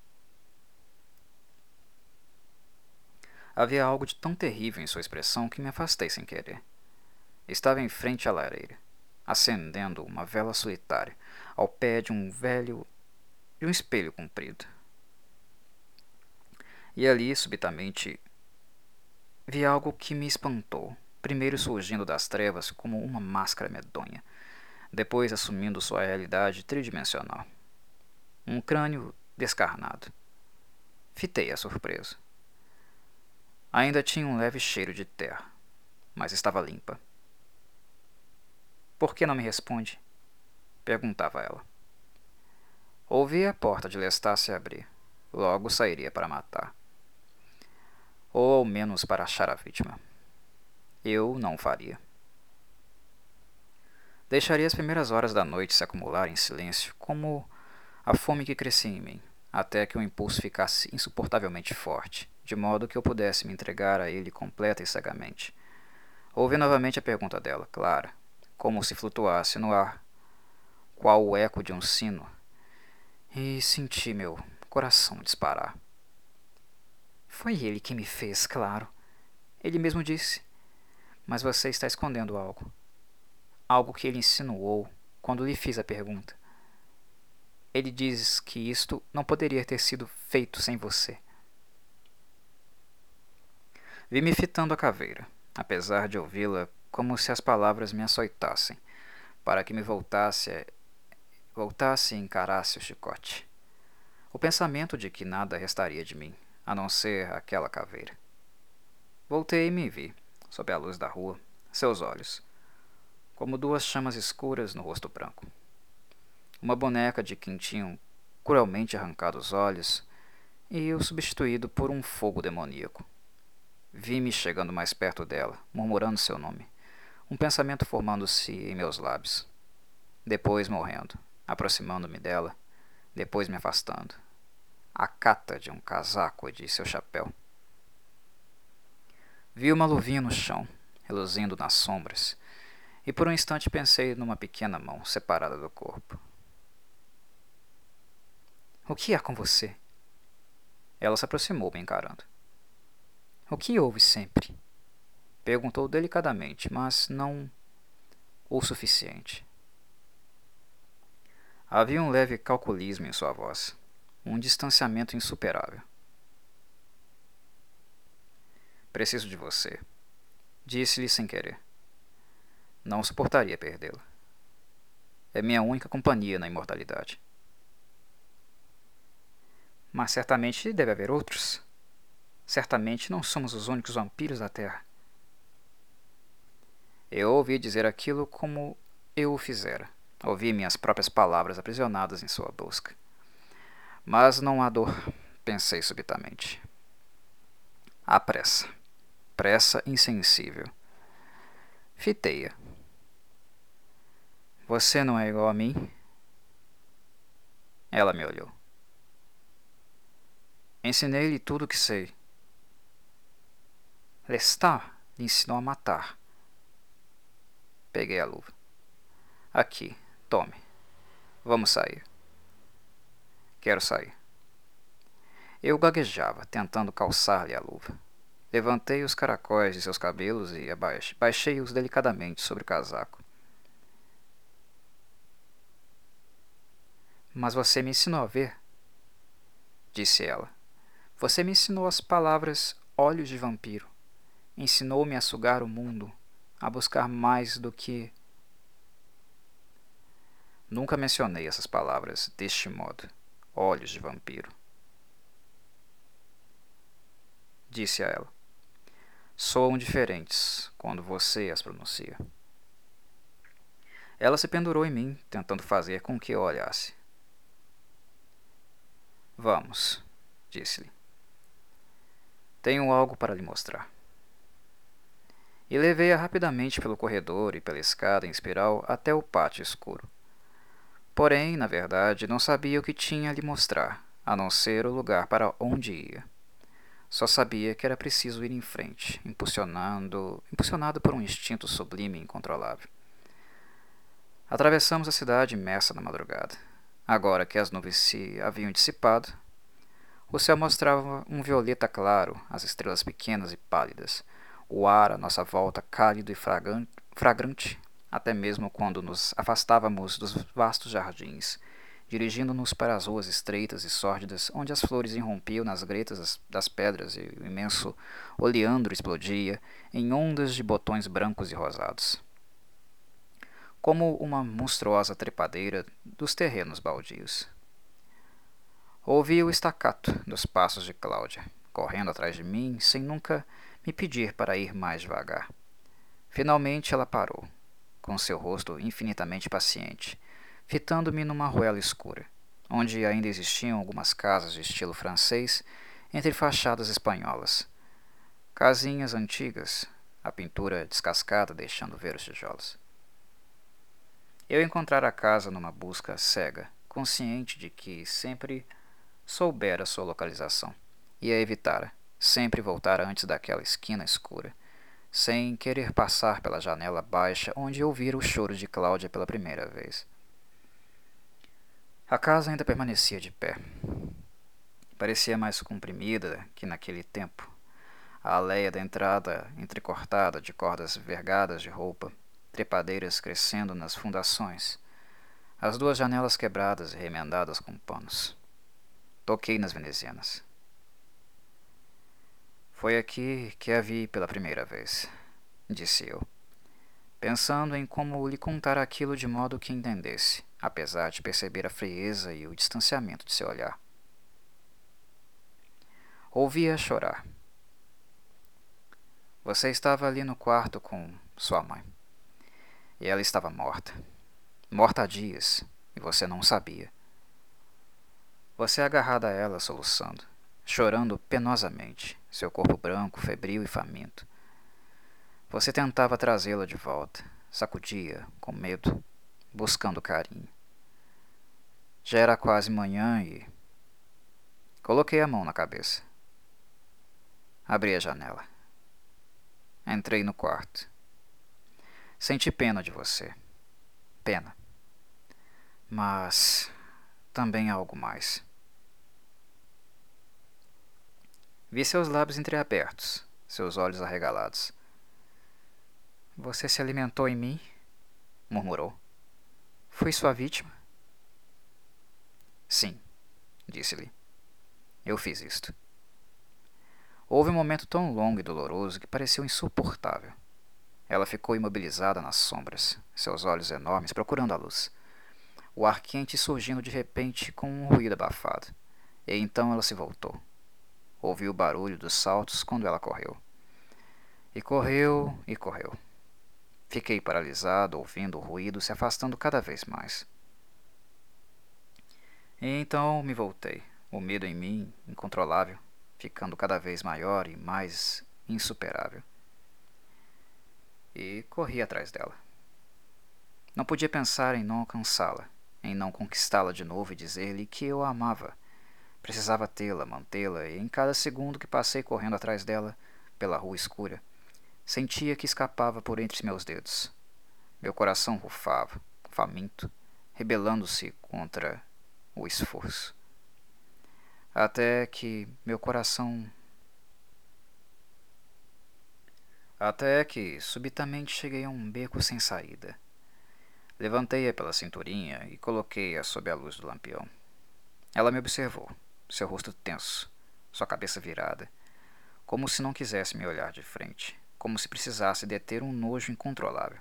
Havia algo de tão terrível em sua expressão que me afastei sem querer. Estava em frente à lareira, acendendo uma vela solitária, ao pé de um velho de um espelho comprido. E ali, subitamente, vi algo que me espantou, primeiro surgindo das trevas como uma máscara medonha, depois assumindo sua realidade tridimensional. Um crânio descarnado. Fitei-a surpreso. Ainda tinha um leve cheiro de terra, mas estava limpa. Por que não me responde? Perguntava ela. Ouvi a porta de Lestat se abrir. Logo sairia para matar. Ou ao menos para achar a vítima. Eu não o faria. Deixaria as primeiras horas da noite se acumular em silêncio, como a fome que crescia em mim, até que o impulso ficasse insuportavelmente forte, de modo que eu pudesse me entregar a ele completa e cegamente. Ouvi novamente a pergunta dela, clara, como se flutuasse no ar, qual o eco de um sino, e senti meu coração disparar. Foi ele que me fez, claro. Ele mesmo disse. Mas você está escondendo algo. Algo que ele insinuou quando lhe fiz a pergunta. Ele diz que isto não poderia ter sido feito sem você. Vi-me fitando a caveira, apesar de ouvi-la como se as palavras me açoitassem, para que me voltasse, voltasse e encarasse o chicote. O pensamento de que nada restaria de mim, a não ser aquela caveira. Voltei e me vi, sob a luz da rua, seus olhos, como duas chamas escuras no rosto branco. Uma boneca de quem tinham cruelmente arrancado os olhos e o substituído por um fogo demoníaco. Vi-me chegando mais perto dela, murmurando seu nome, um pensamento formando-se em meus lábios. Depois morrendo, aproximando-me dela, depois me afastando. A cata de um casaco e de seu chapéu. Vi uma luvinha no chão, reluzindo nas sombras, e por um instante pensei numa pequena mão separada do corpo. O que há com você? Ela se aproximou, me encarando. O que houve sempre? Perguntou delicadamente, mas não o suficiente. Havia um leve calculismo em sua voz, um distanciamento insuperável. Preciso de você, disse-lhe sem querer. Não suportaria perdê-la. É minha única companhia na imortalidade. Mas certamente deve haver outros. Certamente não somos os únicos vampiros da Terra. Eu ouvi dizer aquilo como eu o fizera. Ouvi minhas próprias palavras aprisionadas em sua busca. Mas não há dor, pensei subitamente. Há pressa. Pressa insensível. Fitei-a. Você não é igual a mim? Ela me olhou. Ensinei-lhe tudo o que sei. Lestat lhe ensinou a matar. Peguei a luva. Aqui, tome. Vamos sair. Quero sair. Eu gaguejava, tentando calçar-lhe a luva. Levantei os caracóis de seus cabelos e abaixei, baixei-os delicadamente sobre o casaco. Mas você me ensinou a ver, disse ela. Você me ensinou as palavras olhos de vampiro. Ensinou-me a sugar o mundo, a buscar mais do que... Nunca mencionei essas palavras deste modo, olhos de vampiro. Disse a ela. Soam diferentes quando você as pronuncia. Ela se pendurou em mim, tentando fazer com que eu olhasse. Vamos, disse-lhe. Tenho algo para lhe mostrar. E levei-a rapidamente pelo corredor e pela escada em espiral até o pátio escuro. Porém, na verdade, não sabia o que tinha a lhe mostrar, a não ser o lugar para onde ia. Só sabia que era preciso ir em frente, impulsionando, impulsionado por um instinto sublime e incontrolável. Atravessamos a cidade imersa na madrugada. Agora que as nuvens se haviam dissipado, o céu mostrava um violeta claro, as estrelas pequenas e pálidas, o ar à nossa volta cálido e fragrante, até mesmo quando nos afastávamos dos vastos jardins, dirigindo-nos para as ruas estreitas e sórdidas, onde as flores irrompiam nas gretas das pedras e o imenso oleandro explodia em ondas de botões brancos e rosados, como uma monstruosa trepadeira dos terrenos baldios. Ouvi o estacato dos passos de Cláudia, correndo atrás de mim, sem nunca me pedir para ir mais devagar. Finalmente ela parou, com seu rosto infinitamente paciente, fitando-me numa ruela escura, onde ainda existiam algumas casas de estilo francês entre fachadas espanholas. Casinhas antigas, a pintura descascada deixando ver os tijolos. Eu encontrara a casa numa busca cega, consciente de que sempre soubera sua localização, e a evitara, sempre voltara antes daquela esquina escura, sem querer passar pela janela baixa onde ouvira o choro de Cláudia pela primeira vez. A casa ainda permanecia de pé. Parecia mais comprimida que naquele tempo. A aléia da entrada entrecortada de cordas vergadas de roupa, trepadeiras crescendo nas fundações, as duas janelas quebradas e remendadas com panos. Toquei nas venezianas. Foi aqui que a vi pela primeira vez, disse eu, pensando em como lhe contar aquilo de modo que entendesse, apesar de perceber a frieza e o distanciamento de seu olhar. Ouvia chorar. Você estava ali no quarto com sua mãe. E ela estava morta. Morta há dias, e você não sabia. Você agarrada a ela, soluçando, chorando penosamente, seu corpo branco, febril e faminto. Você tentava trazê-la de volta, sacudia, com medo, buscando carinho. Já era quase manhã e... Coloquei a mão na cabeça. Abri a janela. Entrei no quarto. Senti pena de você. Pena. Mas também algo mais. Vi seus lábios entreabertos, seus olhos arregalados. Você se alimentou em mim? Murmurou. Fui sua vítima? Sim, disse-lhe. Eu fiz isto. Houve um momento tão longo e doloroso que pareceu insuportável. Ela ficou imobilizada nas sombras, seus olhos enormes procurando a luz. O ar quente surgindo de repente com um ruído abafado. E então ela se voltou. Ouvi o barulho dos saltos quando ela correu. E correu, e correu. Fiquei paralisado, ouvindo o ruído se afastando cada vez mais. E então me voltei, o medo em mim, incontrolável, ficando cada vez maior e mais insuperável. E corri atrás dela. Não podia pensar em não alcançá-la, em não conquistá-la de novo e dizer-lhe que eu a amava. Precisava tê-la, mantê-la, e em cada segundo que passei correndo atrás dela, pela rua escura, sentia que escapava por entre meus dedos. Meu coração rufava, faminto, rebelando-se contra o esforço. Até que meu coração... Até que subitamente cheguei a um beco sem saída. Levantei-a pela cinturinha e coloquei-a sob a luz do lampião. Ela me observou, seu rosto tenso, sua cabeça virada, como se não quisesse me olhar de frente, como se precisasse deter um nojo incontrolável.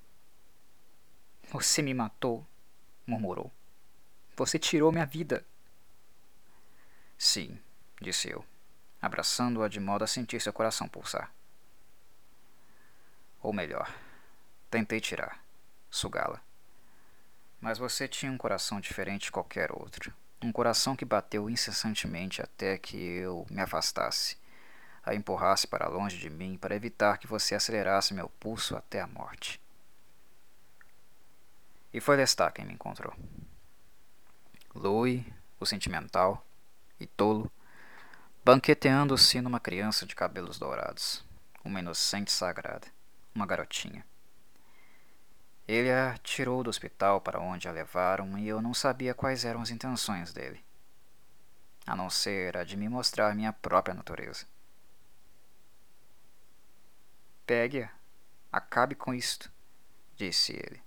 Você me matou, murmurou. Você tirou minha vida. Sim, disse eu, abraçando-a de modo a sentir seu coração pulsar. Ou melhor, tentei tirar, sugá-la. Mas você tinha um coração diferente de qualquer outro. Um coração que bateu incessantemente até que eu me afastasse, a empurrasse para longe de mim para evitar que você acelerasse meu pulso até a morte. E foi Lestat quem me encontrou. Louis, o sentimental e tolo, banqueteando-se numa criança de cabelos dourados, uma inocente sagrada, uma garotinha. Ele a tirou do hospital para onde a levaram e eu não sabia quais eram as intenções dele, a não ser a de me mostrar minha própria natureza. Pegue-a, acabe com isto, disse ele.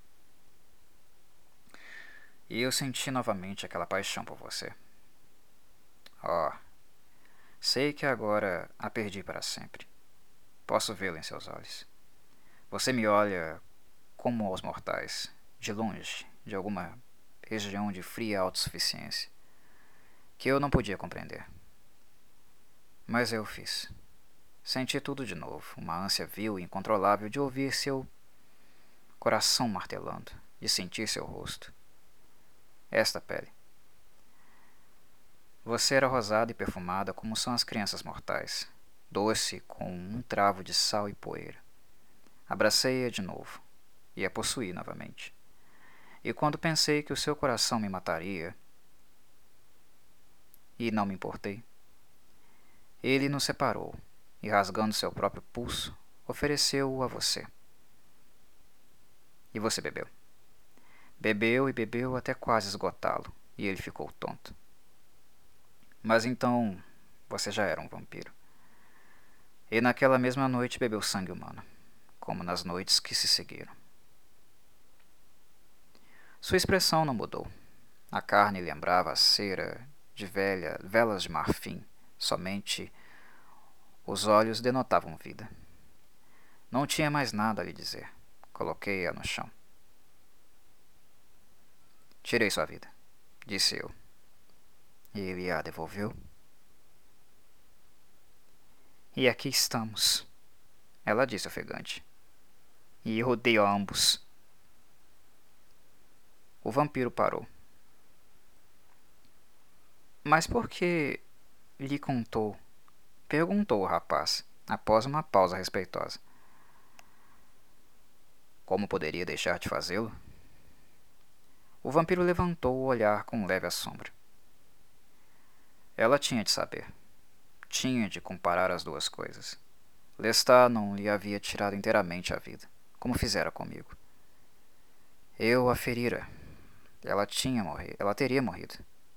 E eu senti novamente aquela paixão por você. Oh, sei que agora a perdi para sempre. Posso vê-lo em seus olhos. Você me olha como aos mortais, de longe, de alguma região de fria autossuficiência, que eu não podia compreender. Mas eu fiz. Senti tudo de novo, uma ânsia vil e incontrolável de ouvir seu coração martelando, de sentir seu rosto. Esta pele. Você era rosada e perfumada como são as crianças mortais, doce com um travo de sal e poeira. Abracei-a de novo e a possuí novamente. E quando pensei que o seu coração me mataria, e não me importei, ele nos separou e, rasgando seu próprio pulso, ofereceu-o a você. E você bebeu. Bebeu e bebeu até quase esgotá-lo, e ele ficou tonto. Mas então você já era um vampiro. E naquela mesma noite bebeu sangue humano, como nas noites que se seguiram. Sua expressão não mudou. A carne lembrava a cera de velha, velas de marfim, somente os olhos denotavam vida. Não tinha mais nada a lhe dizer. Coloquei-a no chão. Tirei sua vida, disse eu. E ele a devolveu? E aqui estamos, ela disse ofegante. E eu odeio a ambos. O vampiro parou. Mas por que lhe contou? Perguntou o rapaz, após uma pausa respeitosa. Como poderia deixar de fazê-lo? O vampiro levantou o olhar com um leve assombro. Ela tinha de saber. Tinha de comparar as duas coisas. Lestat não lhe havia tirado inteiramente a vida, como fizera comigo. Eu a ferira. Ela tinha morrido. Ela teria morrido.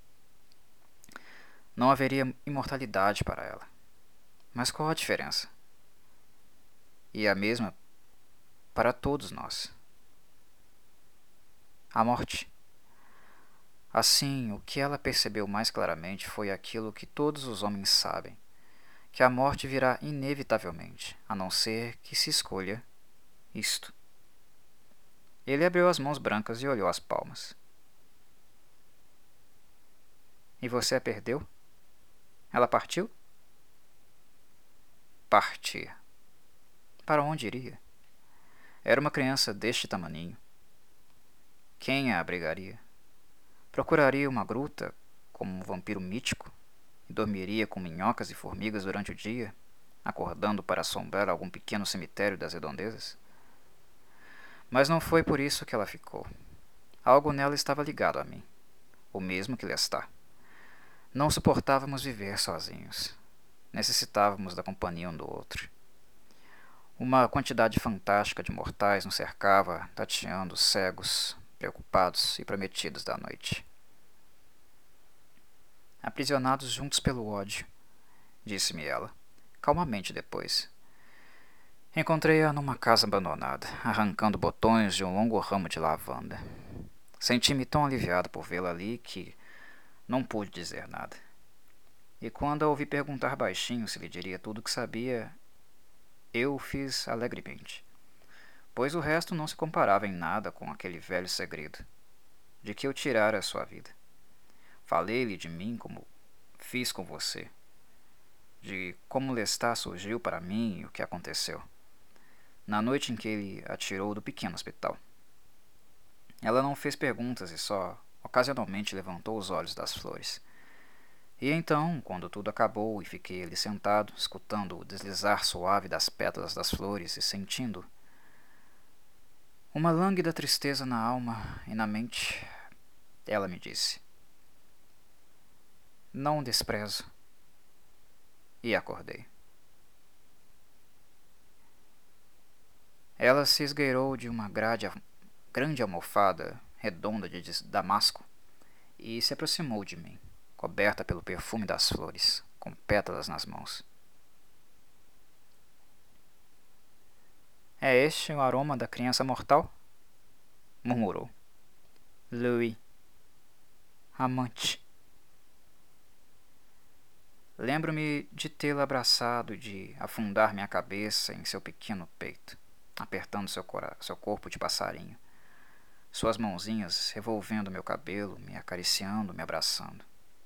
Não haveria imortalidade para ela. Mas qual a diferença? E a mesma para todos nós. A morte. Assim, o que ela percebeu mais claramente foi aquilo que todos os homens sabem, que a morte virá inevitavelmente, a não ser que se escolha isto. Ele abriu as mãos brancas e olhou as palmas. E você a perdeu? Ela partiu? Partir. Para onde iria? Era uma criança deste tamaninho. Quem a abrigaria? Procuraria uma gruta, como um vampiro mítico, e dormiria com minhocas e formigas durante o dia, acordando para assombrar algum pequeno cemitério das redondezas? Mas não foi por isso que ela ficou. Algo nela estava ligado a mim, o mesmo que Lestat. Não suportávamos viver sozinhos. Necessitávamos da companhia um do outro. Uma quantidade fantástica de mortais nos cercava, tateando, cegos, preocupados e prometidos da noite. Aprisionados juntos pelo ódio, disse-me ela, calmamente depois. Encontrei-a numa casa abandonada, arrancando botões de um longo ramo de lavanda. Senti-me tão aliviado por vê-la ali que não pude dizer nada. E quando a ouvi perguntar baixinho se lhe diria tudo o que sabia, eu o fiz alegremente, pois o resto não se comparava em nada com aquele velho segredo, de que eu tirara a sua vida. Falei-lhe de mim como fiz com você, de como Lestat surgiu para mim e o que aconteceu, na noite em que ele a tirou do pequeno hospital. Ela não fez perguntas e só, ocasionalmente, levantou os olhos das flores. E então, quando tudo acabou e fiquei ali sentado, escutando o deslizar suave das pétalas das flores e sentindo uma lânguida tristeza na alma e na mente, ela me disse: não desprezo. E acordei. Ela se esgueirou de uma grade, grande almofada redonda de damasco e se aproximou de mim, coberta pelo perfume das flores, com pétalas nas mãos. É este o aroma da criança mortal? Murmurou. Louis. Amante. Lembro-me de tê-la abraçado e de afundar minha cabeça em seu pequeno peito, apertando seu, cora- seu corpo de passarinho, suas mãozinhas revolvendo meu cabelo, me acariciando, me abraçando.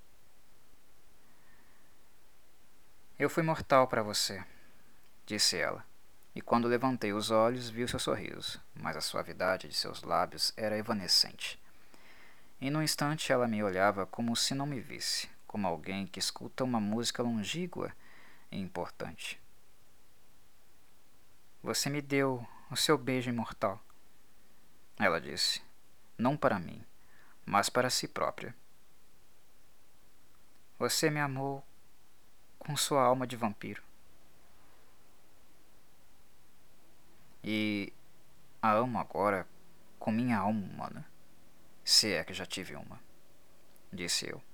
Eu fui mortal para você, disse ela, e quando levantei os olhos vi o seu sorriso, mas a suavidade de seus lábios era evanescente. E num instante ela me olhava como se não me visse, como alguém que escuta uma música longínqua e importante. Você me deu o seu beijo imortal, ela disse, não para mim, mas para si própria. Você me amou com sua alma de vampiro. E a amo agora com minha alma humana, se é que já tive uma, disse eu.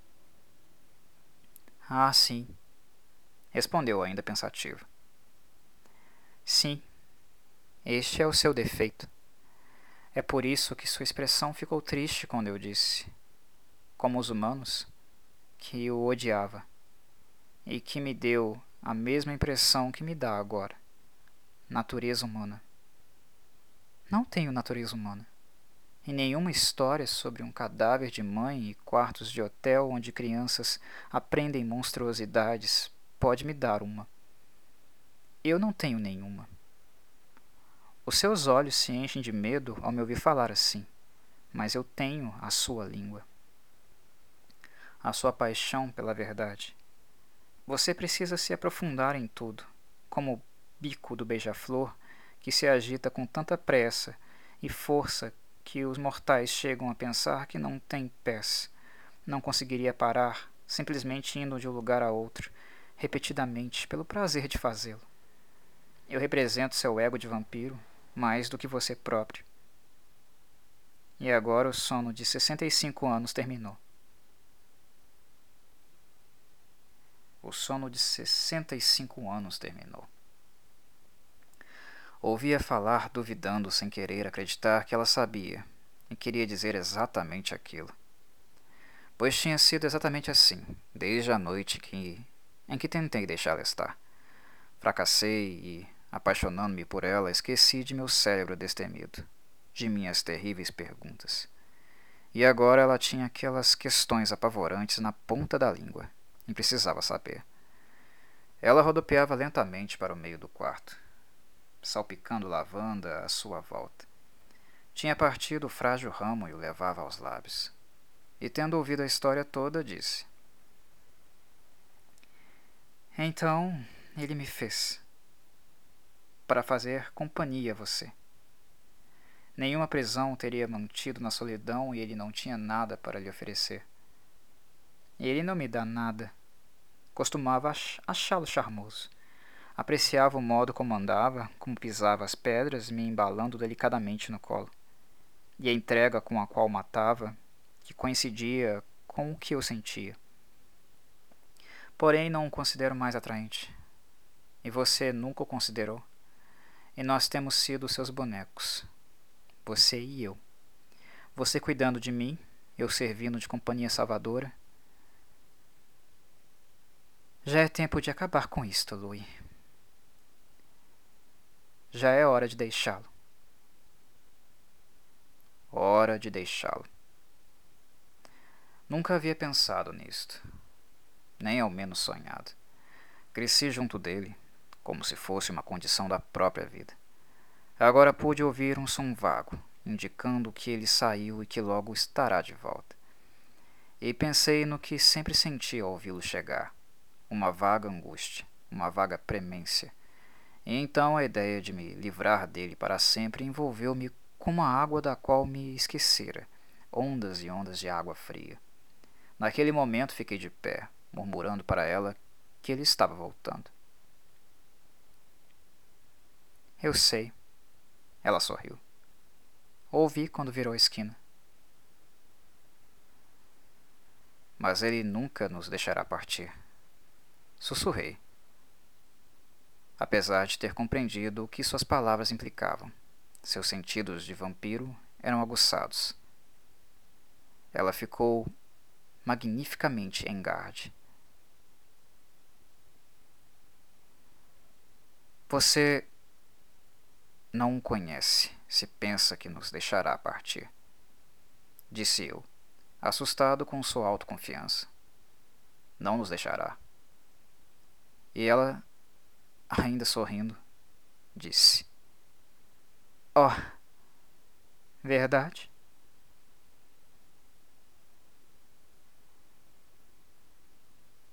Ah, sim, respondeu ainda pensativo. Sim, este é o seu defeito. É por isso que sua expressão ficou triste quando eu disse, como os humanos, que o odiava, e que me deu a mesma impressão que me dá agora. Natureza humana. Não tenho natureza humana. E nenhuma história sobre um cadáver de mãe e quartos de hotel onde crianças aprendem monstruosidades pode me dar uma. Eu não tenho nenhuma. Os seus olhos se enchem de medo ao me ouvir falar assim, mas eu tenho a sua língua. A sua paixão pela verdade. Você precisa se aprofundar em tudo, como o bico do beija-flor que se agita com tanta pressa e força que os mortais chegam a pensar que não tem pés, não conseguiria parar, simplesmente indo de um lugar a outro, repetidamente, pelo prazer de fazê-lo. Eu represento seu ego de vampiro mais do que você próprio. E agora o sono de sessenta e cinco anos terminou. O sono de sessenta e cinco anos terminou. Ouvia falar, duvidando, sem querer acreditar que ela sabia, e queria dizer exatamente aquilo. Pois tinha sido exatamente assim, desde a noite que, em que tentei deixá-la estar. Fracassei e, apaixonando-me por ela, esqueci de meu cérebro destemido, de minhas terríveis perguntas. E agora ela tinha aquelas questões apavorantes na ponta da língua, e precisava saber. Ela rodopiava lentamente para o meio do quarto, salpicando lavanda à sua volta. Tinha partido o frágil ramo e o levava aos lábios. E tendo ouvido a história toda, disse: Então, ele me fez, para fazer companhia a você. Nenhuma prisão o teria mantido na solidão e ele não tinha nada para lhe oferecer. Ele não me dá nada. Costumava achá-lo charmoso. Apreciava o modo como andava, como pisava as pedras, me embalando delicadamente no colo. E a entrega com a qual matava, que coincidia com o que eu sentia. Porém, não o considero mais atraente. E você nunca o considerou. E nós temos sido seus bonecos. Você e eu. Você cuidando de mim, eu servindo de companhia salvadora. Já é tempo de acabar com isto, Louis. Já é hora de deixá-lo. Hora de deixá-lo. Nunca havia pensado nisto, nem ao menos sonhado. Cresci junto dele, como se fosse uma condição da própria vida. Agora pude ouvir um som vago, indicando que ele saiu e que logo estará de volta. E pensei no que sempre senti ao ouvi-lo chegar, uma vaga angústia, uma vaga premência. E então a ideia de me livrar dele para sempre envolveu-me como a água da qual me esquecera, ondas e ondas de água fria. Naquele momento fiquei de pé, murmurando para ela que ele estava voltando. Eu sei. Ela sorriu. Ouvi quando virou a esquina. Mas ele nunca nos deixará partir. Sussurrei, apesar de ter compreendido o que suas palavras implicavam. Seus sentidos de vampiro eram aguçados. Ela ficou magnificamente em garde. Você não o conhece se pensa que nos deixará partir, disse eu, assustado com sua autoconfiança. Não nos deixará. E ela, ainda sorrindo, disse: Oh, verdade?